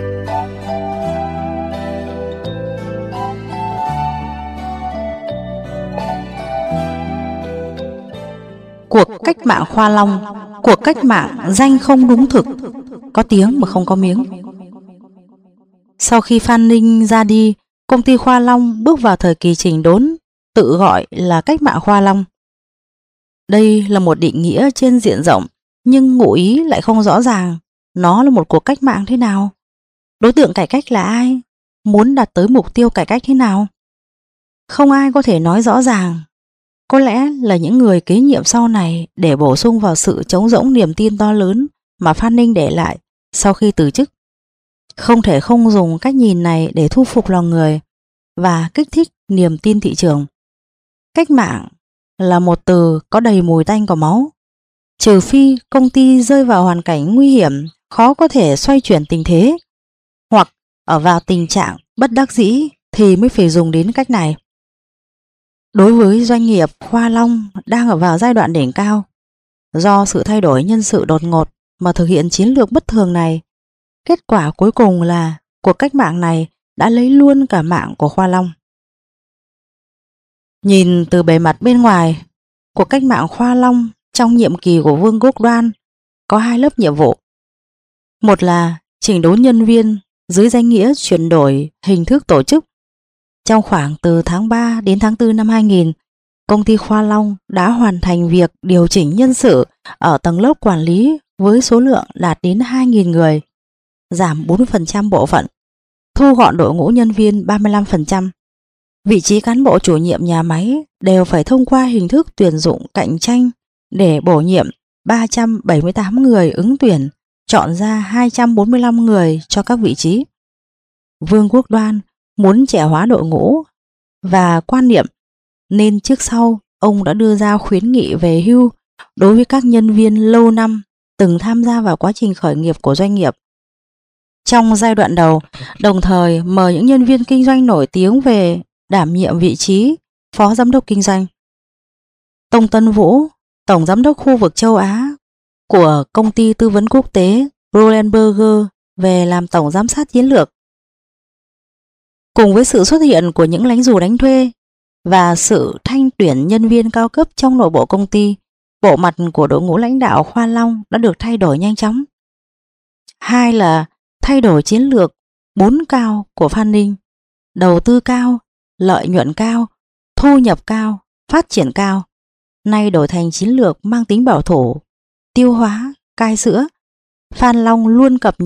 Cuộc cách mạng Khoa Long, cuộc cách mạng danh không đúng thực, có tiếng mà không có miếng. Sau khi Phan Ninh ra đi, công ty Khoa Long bước vào thời kỳ chỉnh đốn, tự gọi là cách mạng Khoa Long. Đây là một định nghĩa trên diện rộng, nhưng ngụ ý lại không rõ ràng. Nó là một cuộc cách mạng thế nào? Đối tượng cải cách là ai? Muốn đạt tới mục tiêu cải cách thế nào? Không ai có thể nói rõ ràng. Có lẽ là những người kế nhiệm sau này để bổ sung vào sự trống rỗng niềm tin to lớn mà Phan Ninh để lại sau khi từ chức. Không thể không dùng cách nhìn này để thu phục lòng người và kích thích niềm tin thị trường. Cách mạng là một từ có đầy mùi tanh của máu. Trừ phi công ty rơi vào hoàn cảnh nguy hiểm, khó có thể xoay chuyển tình thế, hoặc ở vào tình trạng bất đắc dĩ thì mới phải dùng đến cách này. Đối với doanh nghiệp Khoa Long đang ở vào giai đoạn đỉnh cao, do sự thay đổi nhân sự đột ngột mà thực hiện chiến lược bất thường này, kết quả cuối cùng là cuộc cách mạng này đã lấy luôn cả mạng của Khoa Long. Nhìn từ bề mặt bên ngoài, cuộc cách mạng Khoa Long trong nhiệm kỳ của Vương Quốc Đoan có hai lớp nhiệm vụ. Một là chỉnh đốn nhân viên dưới danh nghĩa chuyển đổi hình thức tổ chức. Trong khoảng từ tháng ba đến tháng tư năm hai nghìn, công ty Khoa Long đã hoàn thành việc điều chỉnh nhân sự ở tầng lớp quản lý với số lượng đạt đến hai nghìn người, giảm bốn mươi phần trăm bộ phận, thu gọn đội ngũ nhân viên ba mươi lăm phần trăm. Vị trí cán bộ chủ nhiệm nhà máy đều phải thông qua hình thức tuyển dụng cạnh tranh để bổ nhiệm ba trăm bảy mươi tám người ứng tuyển, chọn ra hai trăm bốn mươi lăm người cho các vị trí. Vương Quốc Đoan muốn trẻ hóa đội ngũ và quan niệm, nên trước sau ông đã đưa ra khuyến nghị về hưu đối với các nhân viên lâu năm từng tham gia vào quá trình khởi nghiệp của doanh nghiệp. Trong giai đoạn đầu, đồng thời mời những nhân viên kinh doanh nổi tiếng về đảm nhiệm vị trí phó giám đốc kinh doanh. Tông Tân Vũ, tổng giám đốc khu vực châu Á của công ty tư vấn quốc tế Rolenberger về làm tổng giám sát chiến lược. Cùng với sự xuất hiện của những lính dù đánh thuê và sự thanh tuyển nhân viên cao cấp trong nội bộ công ty, bộ mặt của đội ngũ lãnh đạo Khoa Long đã được thay đổi nhanh chóng. Hai là thay đổi chiến lược bốn cao của Phan Ninh: đầu tư cao, lợi nhuận cao, thu nhập cao, phát triển cao. Nay đổi thành chiến lược mang tính bảo thủ, tiêu hóa, cai sữa. Phan Long luôn cập nhật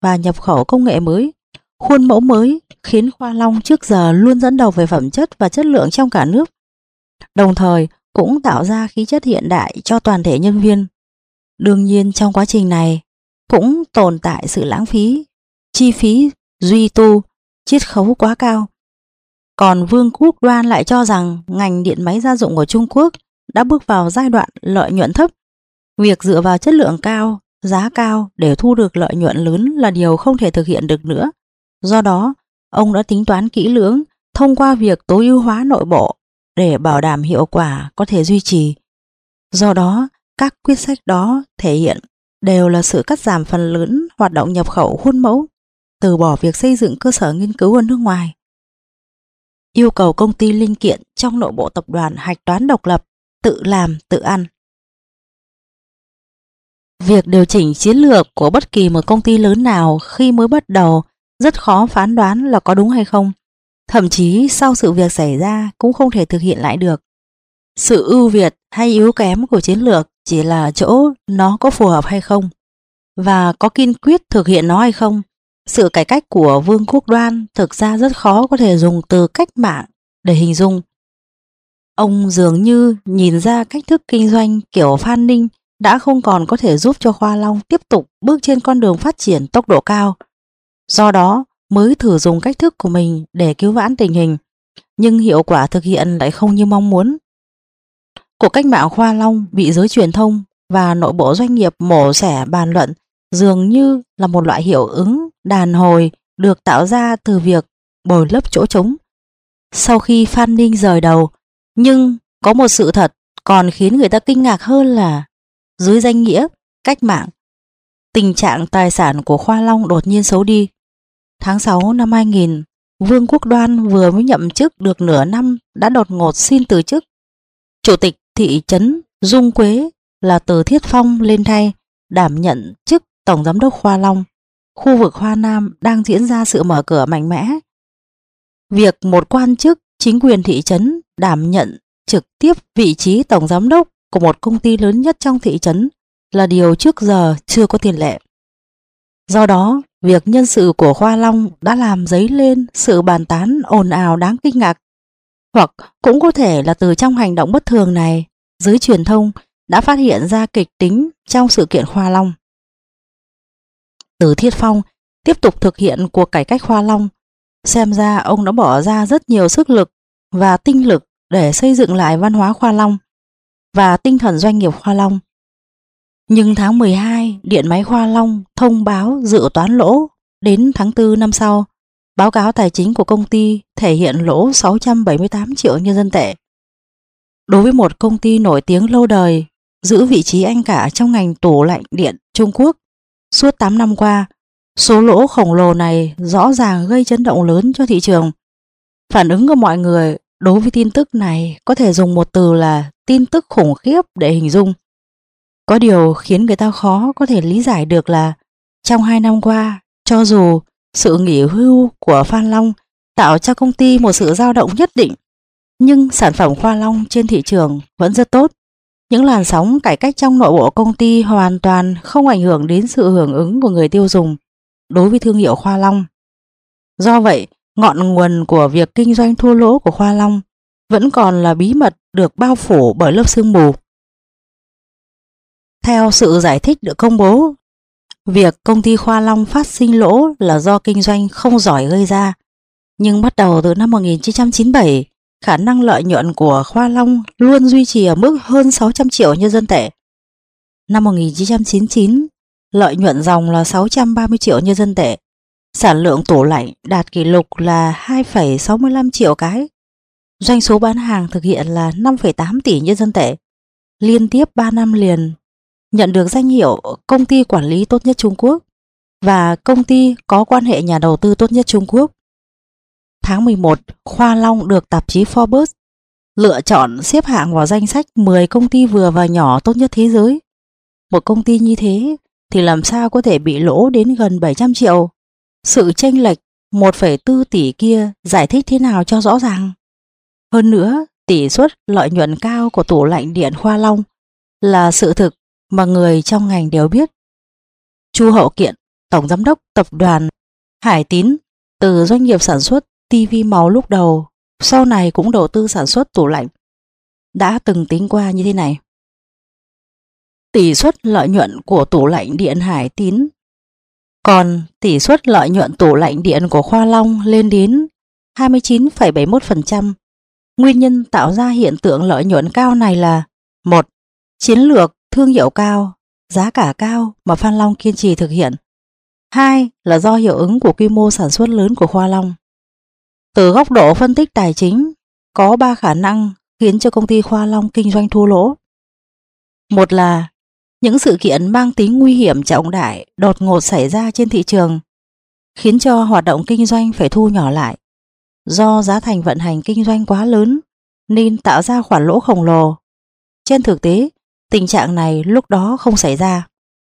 và nhập khẩu công nghệ mới, khuôn mẫu mới khiến Khoa Long trước giờ luôn dẫn đầu về phẩm chất và chất lượng trong cả nước, đồng thời cũng tạo ra khí chất hiện đại cho toàn thể nhân viên. Đương nhiên trong quá trình này cũng tồn tại sự lãng phí, chi phí duy tu, chiết khấu quá cao. Còn Vương Quốc Đoan lại cho rằng ngành điện máy gia dụng của Trung Quốc đã bước vào giai đoạn lợi nhuận thấp. Việc dựa vào chất lượng cao, giá cao để thu được lợi nhuận lớn là điều không thể thực hiện được nữa. Do đó, ông đã tính toán kỹ lưỡng thông qua việc tối ưu hóa nội bộ để bảo đảm hiệu quả có thể duy trì. Do đó, các quyết sách đó thể hiện đều là sự cắt giảm phần lớn hoạt động nhập khẩu khuôn mẫu, từ bỏ việc xây dựng cơ sở nghiên cứu ở nước ngoài. Yêu cầu công ty linh kiện trong nội bộ tập đoàn hạch toán độc lập, tự làm, tự ăn. Việc điều chỉnh chiến lược của bất kỳ một công ty lớn nào khi mới bắt đầu rất khó phán đoán là có đúng hay không. Thậm chí sau sự việc xảy ra cũng không thể thực hiện lại được. Sự ưu việt hay yếu kém của chiến lược chỉ là chỗ nó có phù hợp hay không, và có kiên quyết thực hiện nó hay không. Sự cải cách của Vương Quốc Đoan thực ra rất khó có thể dùng từ cách mạng để hình dung. Ông dường như nhìn ra cách thức kinh doanh kiểu Phan Ninh đã không còn có thể giúp cho Khoa Long tiếp tục bước trên con đường phát triển tốc độ cao. Do đó mới thử dùng cách thức của mình để cứu vãn tình hình, nhưng hiệu quả thực hiện lại không như mong muốn. Cuộc cách mạng Khoa Long bị giới truyền thông và nội bộ doanh nghiệp mổ xẻ bàn luận dường như là một loại hiệu ứng đàn hồi được tạo ra từ việc bồi lấp chỗ trống sau khi Phan Ninh rời đầu. Nhưng có một sự thật còn khiến người ta kinh ngạc hơn là dưới danh nghĩa cách mạng, tình trạng tài sản của Khoa Long đột nhiên xấu đi. Tháng sáu năm hai nghìn, Vương Quốc Đoan vừa mới nhậm chức được nửa năm đã đột ngột xin từ chức. Chủ tịch thị trấn Dung Quế là Từ Thiết Phong lên thay, đảm nhận chức Tổng Giám đốc Khoa Long. Khu vực Hoa Nam đang diễn ra sự mở cửa mạnh mẽ. Việc một quan chức chính quyền thị trấn đảm nhận trực tiếp vị trí Tổng Giám đốc của một công ty lớn nhất trong thị trấn là điều trước giờ chưa có tiền lệ. Do đó, việc nhân sự của Khoa Long đã làm dấy lên sự bàn tán ồn ào đáng kinh ngạc. Hoặc cũng có thể là từ trong hành động bất thường này, giới truyền thông đã phát hiện ra kịch tính trong sự kiện Khoa Long. Từ Thiết Phong tiếp tục thực hiện cuộc cải cách Khoa Long. Xem ra ông đã bỏ ra rất nhiều sức lực và tinh lực để xây dựng lại văn hóa Khoa Long và tinh thần doanh nghiệp Khoa Long. Nhưng tháng mười hai, điện máy Khoa Long thông báo dự toán lỗ. Đến tháng tư năm sau, báo cáo tài chính của công ty thể hiện lỗ sáu trăm bảy mươi tám triệu nhân dân tệ. Đối với một công ty nổi tiếng lâu đời, giữ vị trí anh cả trong ngành tủ lạnh điện Trung Quốc suốt tám năm qua, số lỗ khổng lồ này rõ ràng gây chấn động lớn cho thị trường. Phản ứng của mọi người đối với tin tức này có thể dùng một từ là tin tức khủng khiếp để hình dung. Có điều khiến người ta khó có thể lý giải được là trong hai năm qua, cho dù sự nghỉ hưu của Phan Long tạo cho công ty một sự dao động nhất định, nhưng sản phẩm Khoa Long trên thị trường vẫn rất tốt. Những làn sóng cải cách trong nội bộ công ty hoàn toàn không ảnh hưởng đến sự hưởng ứng của người tiêu dùng đối với thương hiệu Khoa Long. Do vậy, ngọn nguồn của việc kinh doanh thua lỗ của Khoa Long vẫn còn là bí mật được bao phủ bởi lớp sương mù. Theo sự giải thích được công bố, việc công ty Khoa Long phát sinh lỗ là do kinh doanh không giỏi gây ra. Nhưng bắt đầu từ năm một nghìn chín trăm chín mươi bảy, khả năng lợi nhuận của Khoa Long luôn duy trì ở mức hơn sáu trăm triệu nhân dân tệ. Năm một nghìn chín trăm chín mươi chín, lợi nhuận ròng là sáu trăm ba mươi triệu nhân dân tệ. Sản lượng tủ lạnh đạt kỷ lục là hai phẩy sáu mươi lăm triệu cái. Doanh số bán hàng thực hiện là năm phẩy tám tỷ nhân dân tệ. Liên tiếp ba năm liền nhận được danh hiệu công ty quản lý tốt nhất Trung Quốc và công ty có quan hệ nhà đầu tư tốt nhất Trung Quốc. Tháng mười một, Khoa Long được tạp chí Forbes lựa chọn xếp hạng vào danh sách mười công ty vừa và nhỏ tốt nhất thế giới. Một công ty như thế thì làm sao có thể bị lỗ đến gần bảy trăm triệu? Sự chênh lệch một phẩy bốn tỷ kia giải thích thế nào cho rõ ràng? Hơn nữa, tỷ suất lợi nhuận cao của tủ lạnh điện Khoa Long là sự thực mà người trong ngành đều biết. Chu Hậu Kiện, tổng giám đốc tập đoàn Hải Tín, từ doanh nghiệp sản xuất tivi màu lúc đầu, sau này cũng đầu tư sản xuất tủ lạnh, đã từng tính qua như thế này. Tỷ suất lợi nhuận của tủ lạnh điện Hải Tín còn tỷ suất lợi nhuận tủ lạnh điện của Khoa Long lên đến hai mươi chín phẩy bảy mươi mốt phần trăm. Nguyên nhân tạo ra hiện tượng lợi nhuận cao này là: một. Chiến lược thương hiệu cao, giá cả cao mà Phan Long kiên trì thực hiện. Hai là do hiệu ứng của quy mô sản xuất lớn của Khoa Long. Từ góc độ phân tích tài chính, có ba khả năng khiến cho công ty Khoa Long kinh doanh thua lỗ. Một là những sự kiện mang tính nguy hiểm trọng đại đột ngột xảy ra trên thị trường, khiến cho hoạt động kinh doanh phải thu nhỏ lại. Do giá thành vận hành kinh doanh quá lớn nên tạo ra khoản lỗ khổng lồ. Trên thực tế, tình trạng này lúc đó không xảy ra.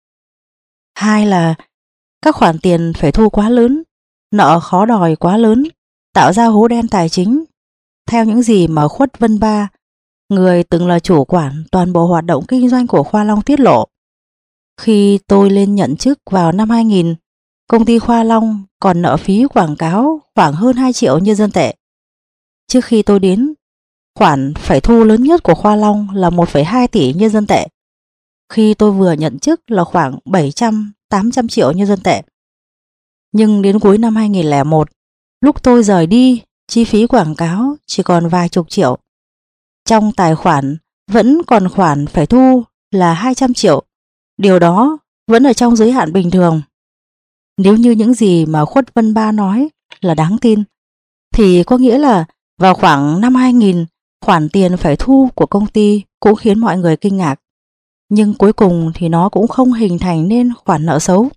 Hai là các khoản tiền phải thu quá lớn, nợ khó đòi quá lớn, tạo ra hố đen tài chính. Theo những gì mà Khuất Vân Ba, người từng là chủ quản toàn bộ hoạt động kinh doanh của Khoa Long tiết lộ, khi tôi lên nhận chức vào năm hai nghìn, công ty Khoa Long còn nợ phí quảng cáo khoảng hơn hai triệu nhân dân tệ. Trước khi tôi đến, khoản phải thu lớn nhất của Khoa Long là một phẩy hai tỷ nhân dân tệ. Khi tôi vừa nhận chức là khoảng bảy trăm tám trăm triệu nhân dân tệ. Nhưng đến cuối năm hai nghìn lẻ một, lúc tôi rời đi, chi phí quảng cáo chỉ còn vài chục triệu. Trong tài khoản vẫn còn khoản phải thu là hai trăm triệu. Điều đó vẫn ở trong giới hạn bình thường. Nếu như những gì mà Khuất Vân Ba nói là đáng tin, thì có nghĩa là vào khoảng năm hai nghìn, khoản tiền phải thu của công ty cũng khiến mọi người kinh ngạc. Nhưng cuối cùng thì nó cũng không hình thành nên khoản nợ xấu.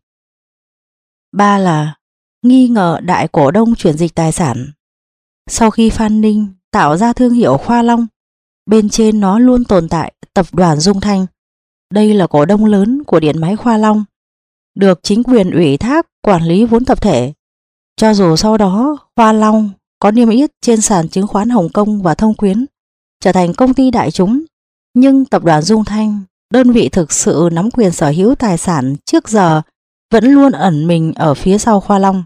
Ba là nghi ngờ đại cổ đông chuyển dịch tài sản. Sau khi Phan Ninh tạo ra thương hiệu Khoa Long, bên trên nó luôn tồn tại tập đoàn Dung Thanh. Đây là cổ đông lớn của điện máy Khoa Long, được chính quyền ủy thác quản lý vốn tập thể. Cho dù sau đó Khoa Long có niêm yết trên sàn chứng khoán Hồng Kông và Thông Quyến, trở thành công ty đại chúng, nhưng tập đoàn Dung Thanh, đơn vị thực sự nắm quyền sở hữu tài sản trước giờ, vẫn luôn ẩn mình ở phía sau Khoa Long.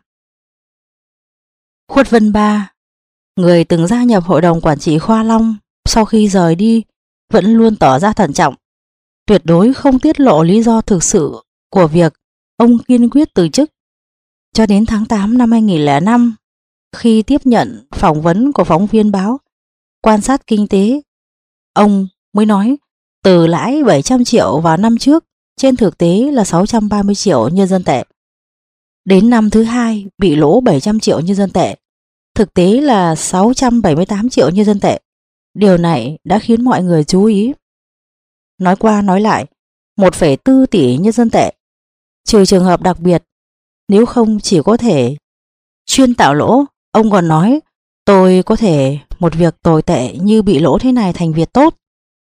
Khuất Vân Ba, người từng gia nhập hội đồng quản trị Khoa Long, sau khi rời đi vẫn luôn tỏ ra thận trọng, tuyệt đối không tiết lộ lý do thực sự của việc ông kiên quyết từ chức. Cho đến tháng tám năm hai nghìn lẻ năm, khi tiếp nhận phỏng vấn của phóng viên báo Quan sát Kinh tế, ông mới nói từ lãi bảy trăm triệu vào năm trước, trên thực tế là sáu trăm ba mươi triệu nhân dân tệ. Đến năm thứ hai bị lỗ bảy trăm triệu nhân dân tệ, thực tế là sáu trăm bảy mươi tám triệu nhân dân tệ. Điều này đã khiến mọi người chú ý. Nói qua nói lại, một phẩy bốn tỷ nhân dân tệ, trừ trường hợp đặc biệt, nếu không chỉ có thể chuyên tạo lỗ. Ông còn nói tôi có thể một việc tồi tệ như bị lỗ thế này thành việc tốt,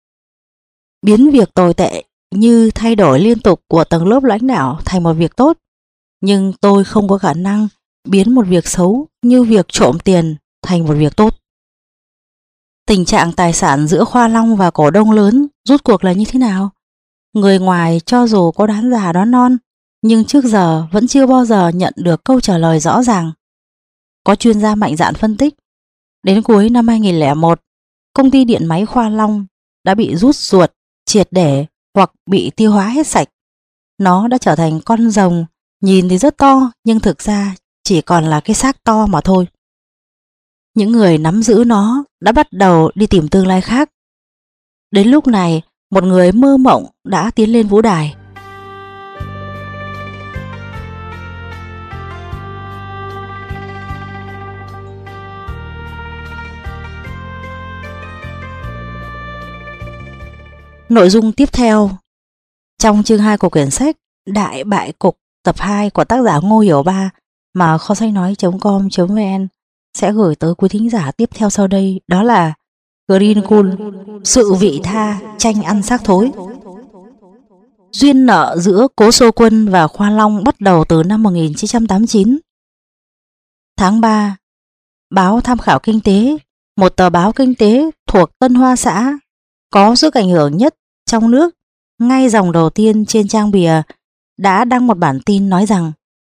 biến việc tồi tệ như thay đổi liên tục của tầng lớp lãnh đạo thành một việc tốt, nhưng tôi không có khả năng biến một việc xấu như việc trộm tiền thành một việc tốt. Tình trạng tài sản giữa Khoa Long và cổ đông lớn rút cuộc là như thế nào? Người ngoài cho dù có đoán già đoán non, nhưng trước giờ vẫn chưa bao giờ nhận được câu trả lời rõ ràng. Có chuyên gia mạnh dạn phân tích, đến cuối năm hai nghìn lẻ một, công ty điện máy Khoa Long đã bị rút ruột triệt để hoặc bị tiêu hóa hết sạch. Nó đã trở thành con rồng, nhìn thì rất to nhưng thực ra chỉ còn là cái xác to mà thôi. Những người nắm giữ nó đã bắt đầu đi tìm tương lai khác. Đến lúc này, một người mơ mộng đã tiến lên vũ đài. Nội dung tiếp theo trong chương hai của quyển sách Đại Bại Cục tập hai của tác giả Ngô Hiểu Ba mà kho sách nói chấm com chấm vn sẽ gửi tới quý thính giả tiếp theo sau đây, đó là Green Gold, sự vị tha tranh ăn xác thối. Duyên nợ giữa Cố Sô Quân và Khoa Long bắt đầu từ năm một nghìn chín trăm tám mươi chín. Tháng ba, báo Tham khảo Kinh tế, một tờ báo kinh tế thuộc Tân Hoa Xã, có sức ảnh hưởng nhất trong nước, ngay dòng đầu tiên trên trang bìa đã đăng một bản tin nói rằng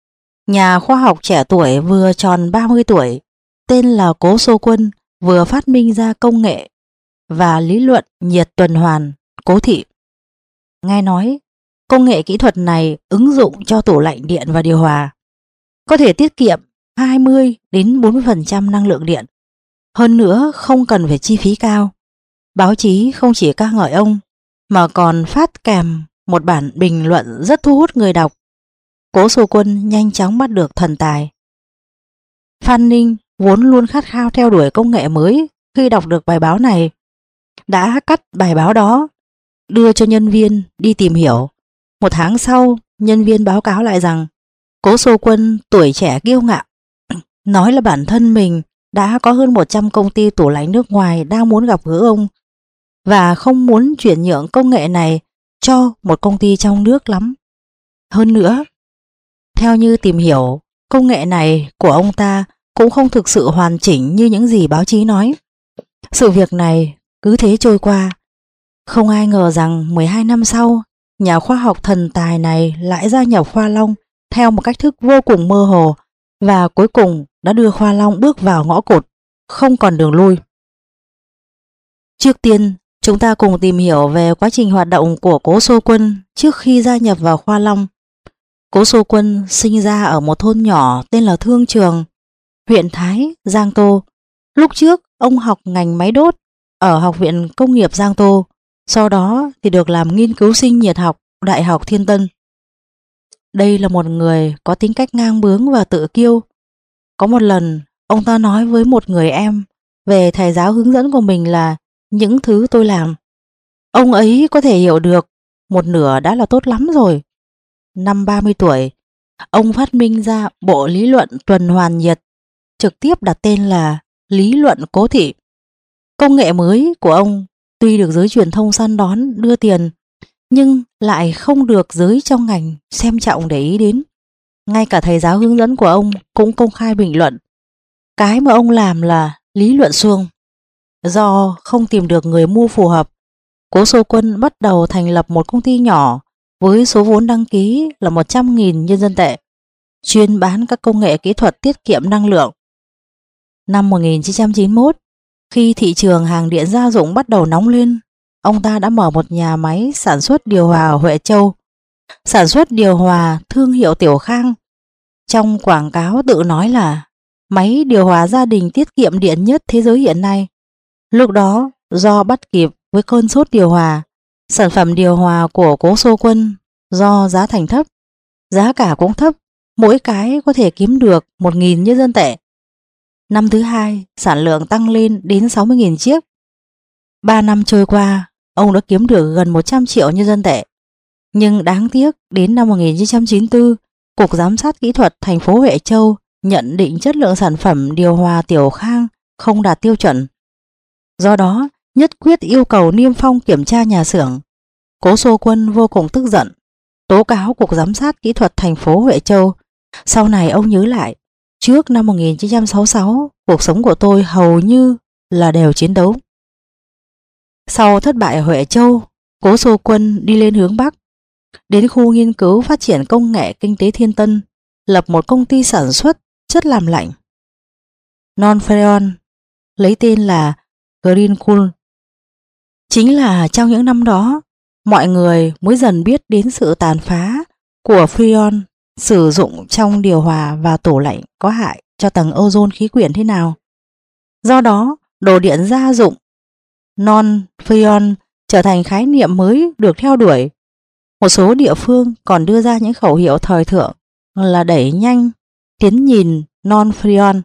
Nhà khoa học trẻ tuổi vừa tròn ba mươi tuổi, tên là Cố Xô Quân, vừa phát minh ra công nghệ và lý luận nhiệt tuần hoàn cố thị. Nghe nói, công nghệ kỹ thuật này ứng dụng cho tủ lạnh điện và điều hòa, có thể tiết kiệm hai mươi đến bốn mươi phần trăm năng lượng điện. Hơn nữa không cần phải chi phí cao. Báo chí không chỉ ca ngợi ông mà còn phát kèm một bản bình luận rất thu hút người đọc. Cố Xô Quân nhanh chóng bắt được thần tài. Phan Ninh vốn luôn khát khao theo đuổi công nghệ mới, khi đọc được bài báo này đã cắt bài báo đó, đưa cho nhân viên đi tìm hiểu. Một tháng sau, nhân viên báo cáo lại rằng Cố Xô Quân tuổi trẻ kiêu ngạo, nói là bản thân mình đã có hơn một trăm công ty tủ lạnh nước ngoài đang muốn gặp gỡ ông và không muốn chuyển nhượng công nghệ này cho một công ty trong nước lắm. Hơn nữa, theo như tìm hiểu, công nghệ này của ông ta cũng không thực sự hoàn chỉnh như những gì báo chí nói. Sự việc này cứ thế trôi qua. Không ai ngờ rằng mười hai năm sau, nhà khoa học thần tài này lại gia nhập Khoa Long theo một cách thức vô cùng mơ hồ và cuối cùng đã đưa Khoa Long bước vào ngõ cụt, không còn đường lui. Trước tiên, chúng ta cùng tìm hiểu về quá trình hoạt động của Cố Xô Quân trước khi gia nhập vào Khoa Long. Cố Xô Quân sinh ra ở một thôn nhỏ tên là Thương Trường, huyện Thái, Giang Tô. Lúc trước, ông học ngành máy đốt ở Học viện Công nghiệp Giang Tô, sau đó thì được làm nghiên cứu sinh nhiệt học Đại học Thiên Tân. Đây là một người có tính cách ngang bướng và tự kiêu. Có một lần, ông ta nói với một người em về thầy giáo hướng dẫn của mình là những thứ tôi làm, ông ấy có thể hiểu được một nửa đã là tốt lắm rồi. Năm ba mươi tuổi, ông phát minh ra bộ lý luận tuần hoàn nhiệt, trực tiếp đặt tên là lý luận cố thị. Công nghệ mới của ông tuy được giới truyền thông săn đón đưa tiền, nhưng lại không được giới trong ngành xem trọng để ý đến. Ngay cả thầy giáo hướng dẫn của ông cũng công khai bình luận cái mà ông làm là lý luận suông. Do không tìm được người mua phù hợp, Cố Xô Quân bắt đầu thành lập một công ty nhỏ với số vốn đăng ký là một trăm nghìn nhân dân tệ, chuyên bán các công nghệ kỹ thuật tiết kiệm năng lượng. Năm một nghìn chín trăm chín mươi mốt, khi thị trường hàng điện gia dụng bắt đầu nóng lên, ông ta đã mở một nhà máy sản xuất điều hòa ở Huệ Châu, sản xuất điều hòa thương hiệu Tiểu Khang. Trong quảng cáo tự nói là máy điều hòa gia đình tiết kiệm điện nhất thế giới hiện nay. Lúc đó, do bắt kịp với cơn sốt điều hòa, sản phẩm điều hòa của Cố Xô Quân do giá thành thấp, giá cả cũng thấp, mỗi cái có thể kiếm được một nghìn nhân dân tệ. Năm thứ hai, sản lượng tăng lên đến sáu mươi nghìn chiếc. Ba năm trôi qua, ông đã kiếm được gần một trăm triệu nhân dân tệ. Nhưng đáng tiếc, đến năm một nghìn chín trăm chín mươi tư, Cục Giám sát Kỹ thuật thành phố Huệ Châu nhận định chất lượng sản phẩm điều hòa Tiểu Khang không đạt tiêu chuẩn. Do đó, nhất quyết yêu cầu niêm phong kiểm tra nhà xưởng. Cố Xô Quân vô cùng tức giận, tố cáo Cục Giám sát Kỹ thuật thành phố Huệ Châu. Sau này ông nhớ lại, trước năm một nghìn chín trăm sáu mươi sáu, cuộc sống của tôi hầu như là đều chiến đấu. Sau thất bại ở Huệ Châu, Cố Xô Quân đi lên hướng Bắc, đến khu nghiên cứu phát triển công nghệ kinh tế Thiên Tân, lập một công ty sản xuất chất làm lạnh Non-Freon, lấy tên là Greencool. Chính là trong những năm đó, mọi người mới dần biết đến sự tàn phá của Freon sử dụng trong điều hòa và tủ lạnh có hại cho tầng ozone khí quyển thế nào. Do đó, đồ điện gia dụng Non-Freon trở thành khái niệm mới được theo đuổi. Một số địa phương còn đưa ra những khẩu hiệu thời thượng là đẩy nhanh tiến nhìn Non-Freon.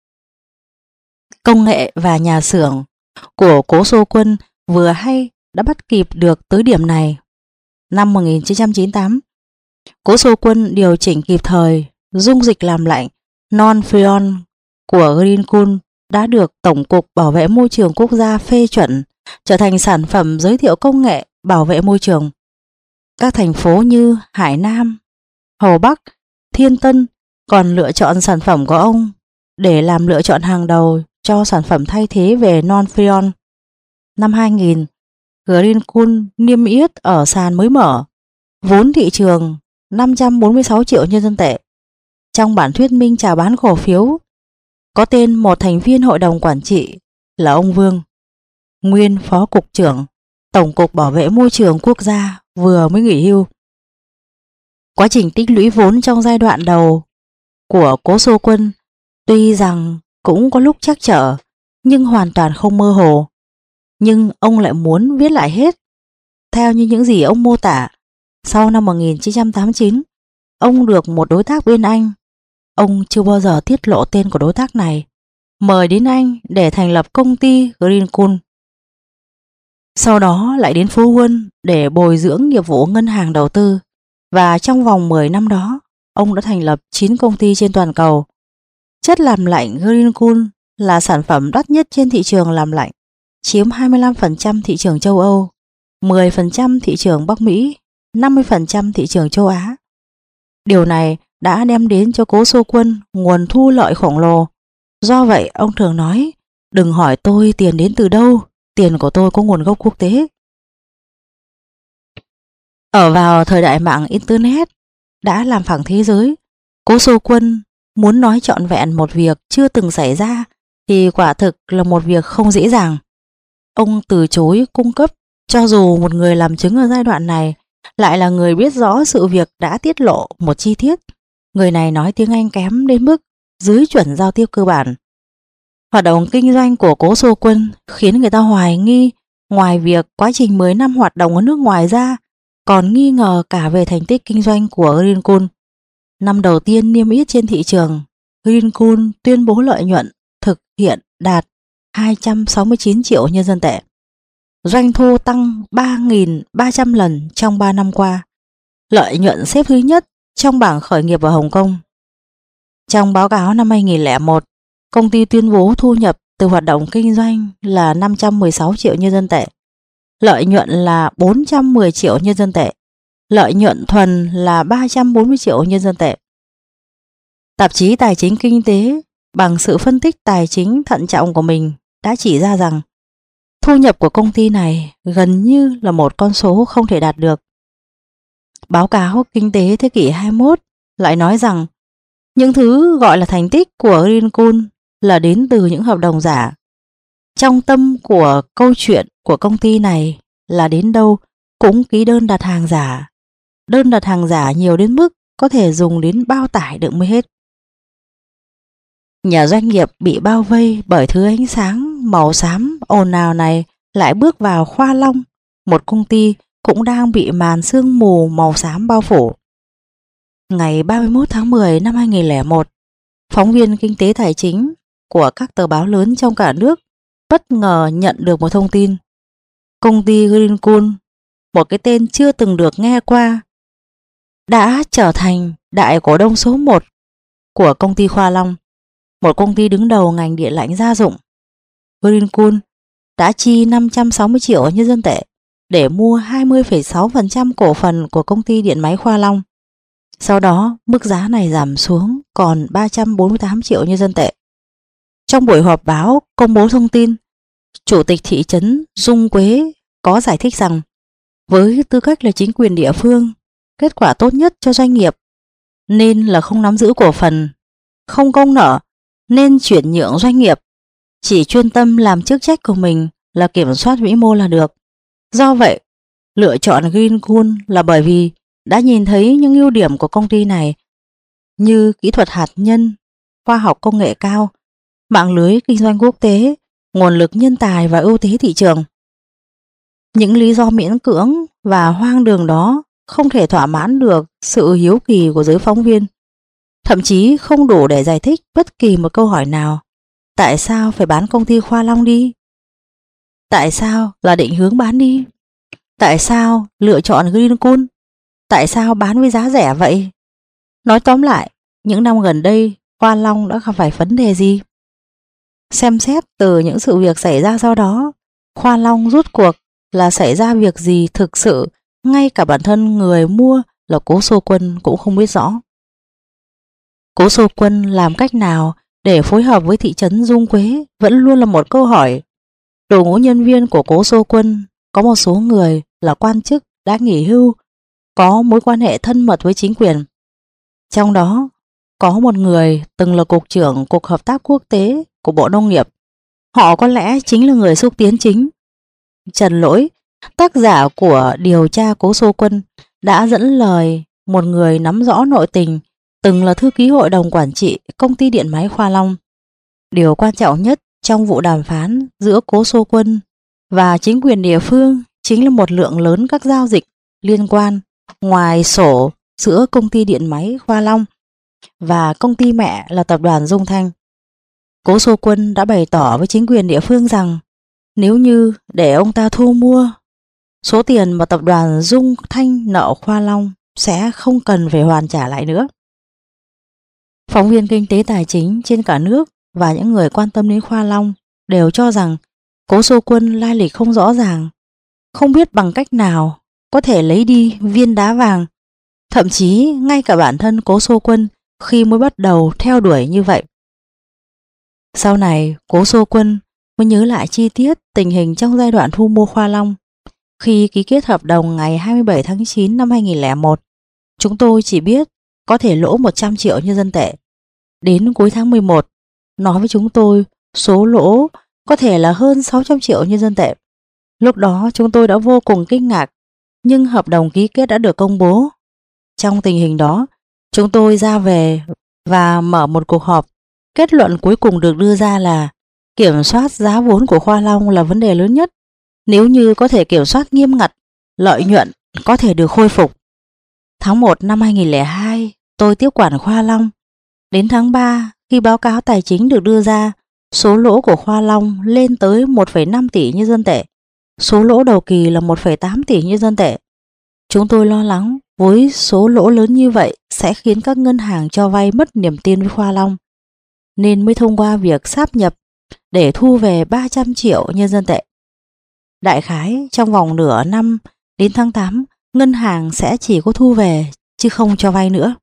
Công nghệ và nhà xưởng của Cố Xô Quân vừa hay đã bắt kịp được tới điểm này. Năm một nghìn chín trăm chín mươi tám, Cố Xô Quân điều chỉnh kịp thời dung dịch làm lạnh Non-Freon của Greencool đã được Tổng cục Bảo vệ môi trường quốc gia phê chuẩn trở thành sản phẩm giới thiệu công nghệ bảo vệ môi trường. Các thành phố như Hải Nam, Hồ Bắc, Thiên Tân còn lựa chọn sản phẩm của ông để làm lựa chọn hàng đầu cho sản phẩm thay thế về Non-Freon. Năm hai nghìn, Greencool niêm yết ở sàn mới mở, vốn thị trường năm trăm bốn mươi sáu triệu nhân dân tệ. trong bản thuyết minh chào bán cổ phiếu có tên một thành viên hội đồng quản trị là ông Vương, nguyên phó cục trưởng Tổng cục Bảo vệ Môi trường Quốc gia, vừa mới nghỉ hưu. Quá trình tích lũy vốn trong giai đoạn đầu của Cố Xô Quân tuy rằng cũng có lúc trắc trở nhưng hoàn toàn không mơ hồ. Nhưng ông lại muốn viết lại hết. Theo như những gì ông mô tả, sau năm một nghìn chín trăm tám mươi chín, ông được một đối tác bên Anh. Ông chưa bao giờ tiết lộ tên của đối tác này, mời đến Anh để thành lập công ty Greencool. Sau đó lại đến Phú Quân để bồi dưỡng nghiệp vụ ngân hàng đầu tư. Và trong vòng mười năm đó, ông đã thành lập chín công ty trên toàn cầu. Chất làm lạnh Greencool là sản phẩm đắt nhất trên thị trường làm lạnh, chiếm hai mươi lăm phần trăm thị trường châu Âu, mười phần trăm thị trường Bắc Mỹ, năm mươi phần trăm thị trường châu Á. Điều này đã đem đến cho Cố Xô Quân nguồn thu lợi khổng lồ. Do vậy, ông thường nói, đừng hỏi tôi tiền đến từ đâu, tiền của tôi có nguồn gốc quốc tế. Ở vào thời đại mạng Internet đã làm phẳng thế giới, Cố Xô Quân muốn nói trọn vẹn một việc chưa từng xảy ra thì quả thực là một việc không dễ dàng. Ông từ chối cung cấp cho dù một người làm chứng ở giai đoạn này lại là người biết rõ sự việc đã tiết lộ một chi tiết. Người này nói tiếng Anh kém đến mức dưới chuẩn giao tiếp cơ bản. Hoạt động kinh doanh của Cố Xô Quân khiến người ta hoài nghi, ngoài việc quá trình mười năm hoạt động ở nước ngoài ra, còn nghi ngờ cả về thành tích kinh doanh của Greencool. Năm đầu tiên niêm yết trên thị trường, Greencool tuyên bố lợi nhuận thực hiện đạt hai trăm sáu mươi chín triệu nhân dân tệ. Doanh thu tăng ba nghìn ba trăm lần trong ba năm qua. Lợi nhuận xếp thứ nhất trong bảng khởi nghiệp ở Hồng Kông. Trong báo cáo năm hai nghìn lẻ một, công ty tuyên bố thu nhập từ hoạt động kinh doanh là năm trăm mười sáu triệu nhân dân tệ. Lợi nhuận là bốn trăm mười triệu nhân dân tệ. Lợi nhuận thuần là ba trăm bốn mươi triệu nhân dân tệ. Tạp chí Tài chính Kinh tế bằng sự phân tích tài chính thận trọng của mình đã chỉ ra rằng thu nhập của công ty này gần như là một con số không thể đạt được. Báo cáo Kinh tế thế kỷ hai mươi mốt lại nói rằng những thứ gọi là thành tích của Greencool là đến từ những hợp đồng giả. Trong tâm của câu chuyện của công ty này là đến đâu cũng ký đơn đặt hàng giả. Đơn đặt hàng giả nhiều đến mức có thể dùng đến bao tải đựng mới hết. Nhà doanh nghiệp bị bao vây bởi thứ ánh sáng màu xám ồn ào này lại bước vào Khoa Long, một công ty cũng đang bị màn sương mù màu xám bao phủ. Ngày ba mươi mốt tháng mười năm hai nghìn lẻ một, phóng viên kinh tế tài chính của các tờ báo lớn trong cả nước bất ngờ nhận được một thông tin. Công ty Greencool, một cái tên chưa từng được nghe qua, đã trở thành đại cổ đông số một của công ty Khoa Long, một công ty đứng đầu ngành điện lạnh gia dụng. Greencool đã chi năm trăm sáu mươi triệu nhân dân tệ để mua hai mươi phẩy sáu phần trăm cổ phần của công ty điện máy Khoa Long. Sau đó, mức giá này giảm xuống còn ba trăm bốn mươi tám triệu nhân dân tệ. Trong buổi họp báo công bố thông tin, Chủ tịch thị trấn Dung Quế có giải thích rằng với tư cách là chính quyền địa phương, kết quả tốt nhất cho doanh nghiệp nên là không nắm giữ cổ phần, không công nợ, nên chuyển nhượng doanh nghiệp, chỉ chuyên tâm làm chức trách của mình là kiểm soát vĩ mô là được. Do vậy, lựa chọn Greencool là bởi vì đã nhìn thấy những ưu điểm của công ty này như kỹ thuật hạt nhân, khoa học công nghệ cao, mạng lưới kinh doanh quốc tế, nguồn lực nhân tài và ưu thế thị trường. Những lý do miễn cưỡng và hoang đường đó không thể thỏa mãn được sự hiếu kỳ của giới phóng viên, thậm chí không đủ để giải thích bất kỳ một câu hỏi nào. Tại sao phải bán công ty Khoa Long đi? Tại sao là định hướng bán đi? Tại sao lựa chọn Greencool? Tại sao bán với giá rẻ vậy? Nói tóm lại, những năm gần đây Khoa Long đã gặp phải vấn đề gì? Xem xét từ những sự việc xảy ra sau đó, Khoa Long rút cuộc là xảy ra việc gì thực sự ngay cả bản thân người mua là Cố Xô Quân cũng không biết rõ. Cố Xô Quân làm cách nào để phối hợp với thị trấn Dung Quế vẫn luôn là một câu hỏi. Đội ngũ nhân viên của Cố Xô Quân có một số người là quan chức đã nghỉ hưu, có mối quan hệ thân mật với chính quyền. Trong đó có một người từng là cục trưởng Cục Hợp tác Quốc tế của Bộ Nông nghiệp. Họ có lẽ chính là người xúc tiến chính. Trần Lỗi, tác giả của điều tra Cố Xô Quân, đã dẫn lời một người nắm rõ nội tình, từng là thư ký hội đồng quản trị công ty điện máy Khoa Long. Điều quan trọng nhất trong vụ đàm phán giữa Cố Xô Quân và chính quyền địa phương chính là một lượng lớn các giao dịch liên quan ngoài sổ giữa công ty điện máy Khoa Long và công ty mẹ là tập đoàn Dung Thanh. Cố Xô Quân đã bày tỏ với chính quyền địa phương rằng nếu như để ông ta thu mua, số tiền mà tập đoàn Dung Thanh nợ Khoa Long sẽ không cần phải hoàn trả lại nữa. Phóng viên kinh tế tài chính trên cả nước và những người quan tâm đến Khoa Long đều cho rằng Cố Xô Quân lai lịch không rõ ràng, không biết bằng cách nào có thể lấy đi viên đá vàng. Thậm chí ngay cả bản thân Cố Xô Quân khi mới bắt đầu theo đuổi như vậy. Sau này Cố Xô Quân mới nhớ lại chi tiết tình hình trong giai đoạn thu mua Khoa Long. Khi ký kết hợp đồng ngày hai mươi bảy tháng chín năm hai nghìn không trăm lẻ một, chúng tôi chỉ biết có thể lỗ một trăm triệu nhân dân tệ. Đến cuối tháng mười một, nói với chúng tôi số lỗ có thể là hơn sáu trăm triệu nhân dân tệ. Lúc đó chúng tôi đã vô cùng kinh ngạc, nhưng hợp đồng ký kết đã được công bố. Trong tình hình đó, chúng tôi ra về và mở một cuộc họp. Kết luận cuối cùng được đưa ra là kiểm soát giá vốn của Khoa Long là vấn đề lớn nhất. Nếu như có thể kiểm soát nghiêm ngặt, lợi nhuận có thể được khôi phục. Tháng một năm hai nghìn không trăm lẻ hai, tôi tiếp quản Khoa Long. Đến tháng ba, khi báo cáo tài chính được đưa ra, số lỗ của Khoa Long lên tới một phẩy năm tỷ nhân dân tệ. Số lỗ đầu kỳ là một phẩy tám tỷ nhân dân tệ. Chúng tôi lo lắng với số lỗ lớn như vậy sẽ khiến các ngân hàng cho vay mất niềm tin với Khoa Long, nên mới thông qua việc sáp nhập để thu về ba trăm triệu nhân dân tệ. Đại khái trong vòng nửa năm đến tháng tám, ngân hàng sẽ chỉ có thu về chứ không cho vay nữa.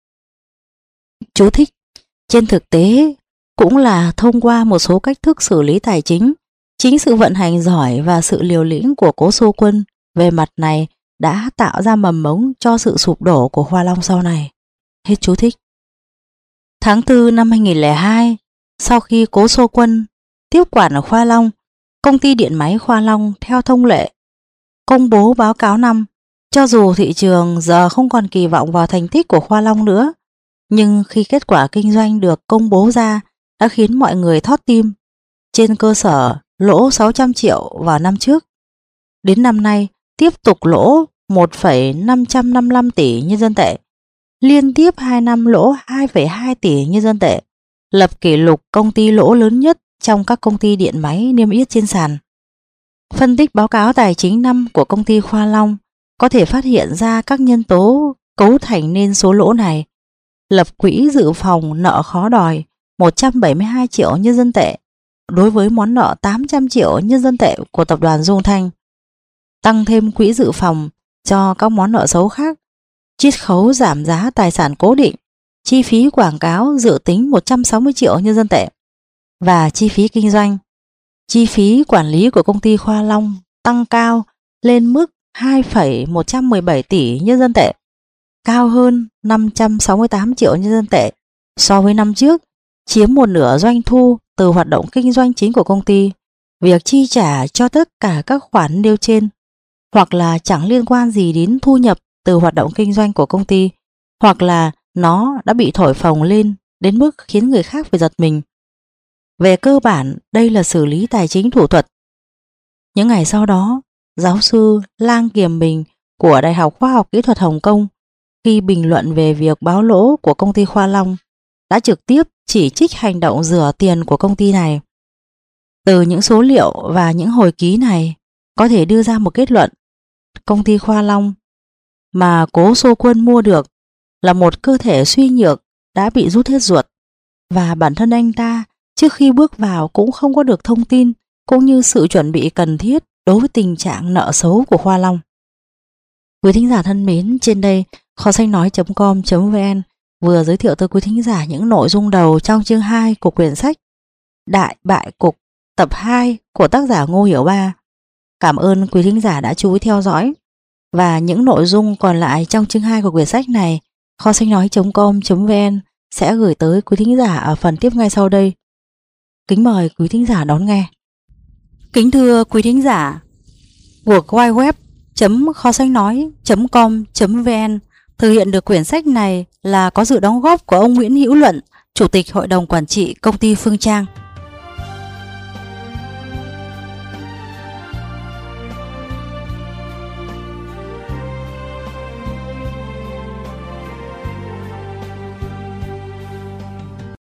Chú thích: trên thực tế cũng là thông qua một số cách thức xử lý tài chính, chính sự vận hành giỏi và sự liều lĩnh của Cố Xô Quân về mặt này đã tạo ra mầm mống cho sự sụp đổ của Khoa Long sau này. Hết chú thích. Tháng tư năm hai nghìn không trăm lẻ hai, sau khi Cố Xô Quân tiếp quản ở Khoa Long, công ty điện máy Khoa Long theo thông lệ công bố báo cáo năm. Cho dù thị trường giờ không còn kỳ vọng vào thành tích của Khoa Long nữa, nhưng khi kết quả kinh doanh được công bố ra đã khiến mọi người thót tim. Trên cơ sở lỗ sáu trăm triệu vào năm trước, đến năm nay tiếp tục lỗ một phẩy năm trăm năm mươi lăm tỷ nhân dân tệ, liên tiếp hai năm lỗ hai phẩy hai tỷ nhân dân tệ, lập kỷ lục công ty lỗ lớn nhất trong các công ty điện máy niêm yết trên sàn. Phân tích báo cáo tài chính năm của công ty Khoa Long có thể phát hiện ra các nhân tố cấu thành nên số lỗ này. Lập quỹ dự phòng nợ khó đòi một trăm bảy mươi hai triệu nhân dân tệ đối với món nợ tám trăm triệu nhân dân tệ của tập đoàn Dung Thanh. Tăng thêm quỹ dự phòng cho các món nợ xấu khác, chiết khấu giảm giá tài sản cố định, chi phí quảng cáo dự tính một trăm sáu mươi triệu nhân dân tệ và chi phí kinh doanh. Chi phí quản lý của công ty Khoa Long tăng cao lên mức hai phẩy một trăm mười bảy tỷ nhân dân tệ, cao hơn năm trăm sáu mươi tám triệu nhân dân tệ so với năm trước, chiếm một nửa doanh thu từ hoạt động kinh doanh chính của công ty. Việc chi trả cho tất cả các khoản nêu trên hoặc là chẳng liên quan gì đến thu nhập từ hoạt động kinh doanh của công ty, hoặc là nó đã bị thổi phồng lên đến mức khiến người khác phải giật mình. Về cơ bản, đây là xử lý tài chính thủ thuật. Những ngày sau đó, giáo sư Lang Kiềm Bình của Đại học Khoa học Kỹ thuật Hồng Kông, khi bình luận về việc báo lỗ của công ty Khoa Long, đã trực tiếp chỉ trích hành động rửa tiền của công ty này. Từ những số liệu và những hồi ký này, có thể đưa ra một kết luận: công ty Khoa Long mà Cố Xô Quân mua được là một cơ thể suy nhược đã bị rút hết ruột, và bản thân anh ta trước khi bước vào cũng không có được thông tin cũng như sự chuẩn bị cần thiết đối với tình trạng nợ xấu của Khoa Long. Quý thính giả thân mến, trên đây kho sách nói chấm com chấm vn vừa giới thiệu tới quý thính giả những nội dung đầu trong chương hai của quyển sách Đại Bại Cục tập hai của tác giả Ngô Hiểu Ba. Cảm ơn quý thính giả đã chú ý theo dõi. Và những nội dung còn lại trong chương hai của quyển sách này, kho sách nói chấm com chấm vn sẽ gửi tới quý thính giả ở phần tiếp ngay sau đây. Kính mời quý thính giả đón nghe. Kính thưa quý thính giả, World Wide Web chấm kho sách nói chấm com chấm vn thực hiện được quyển sách này là có sự đóng góp của ông Nguyễn Hữu Luận, Chủ tịch Hội đồng Quản trị Công ty Phương Trang.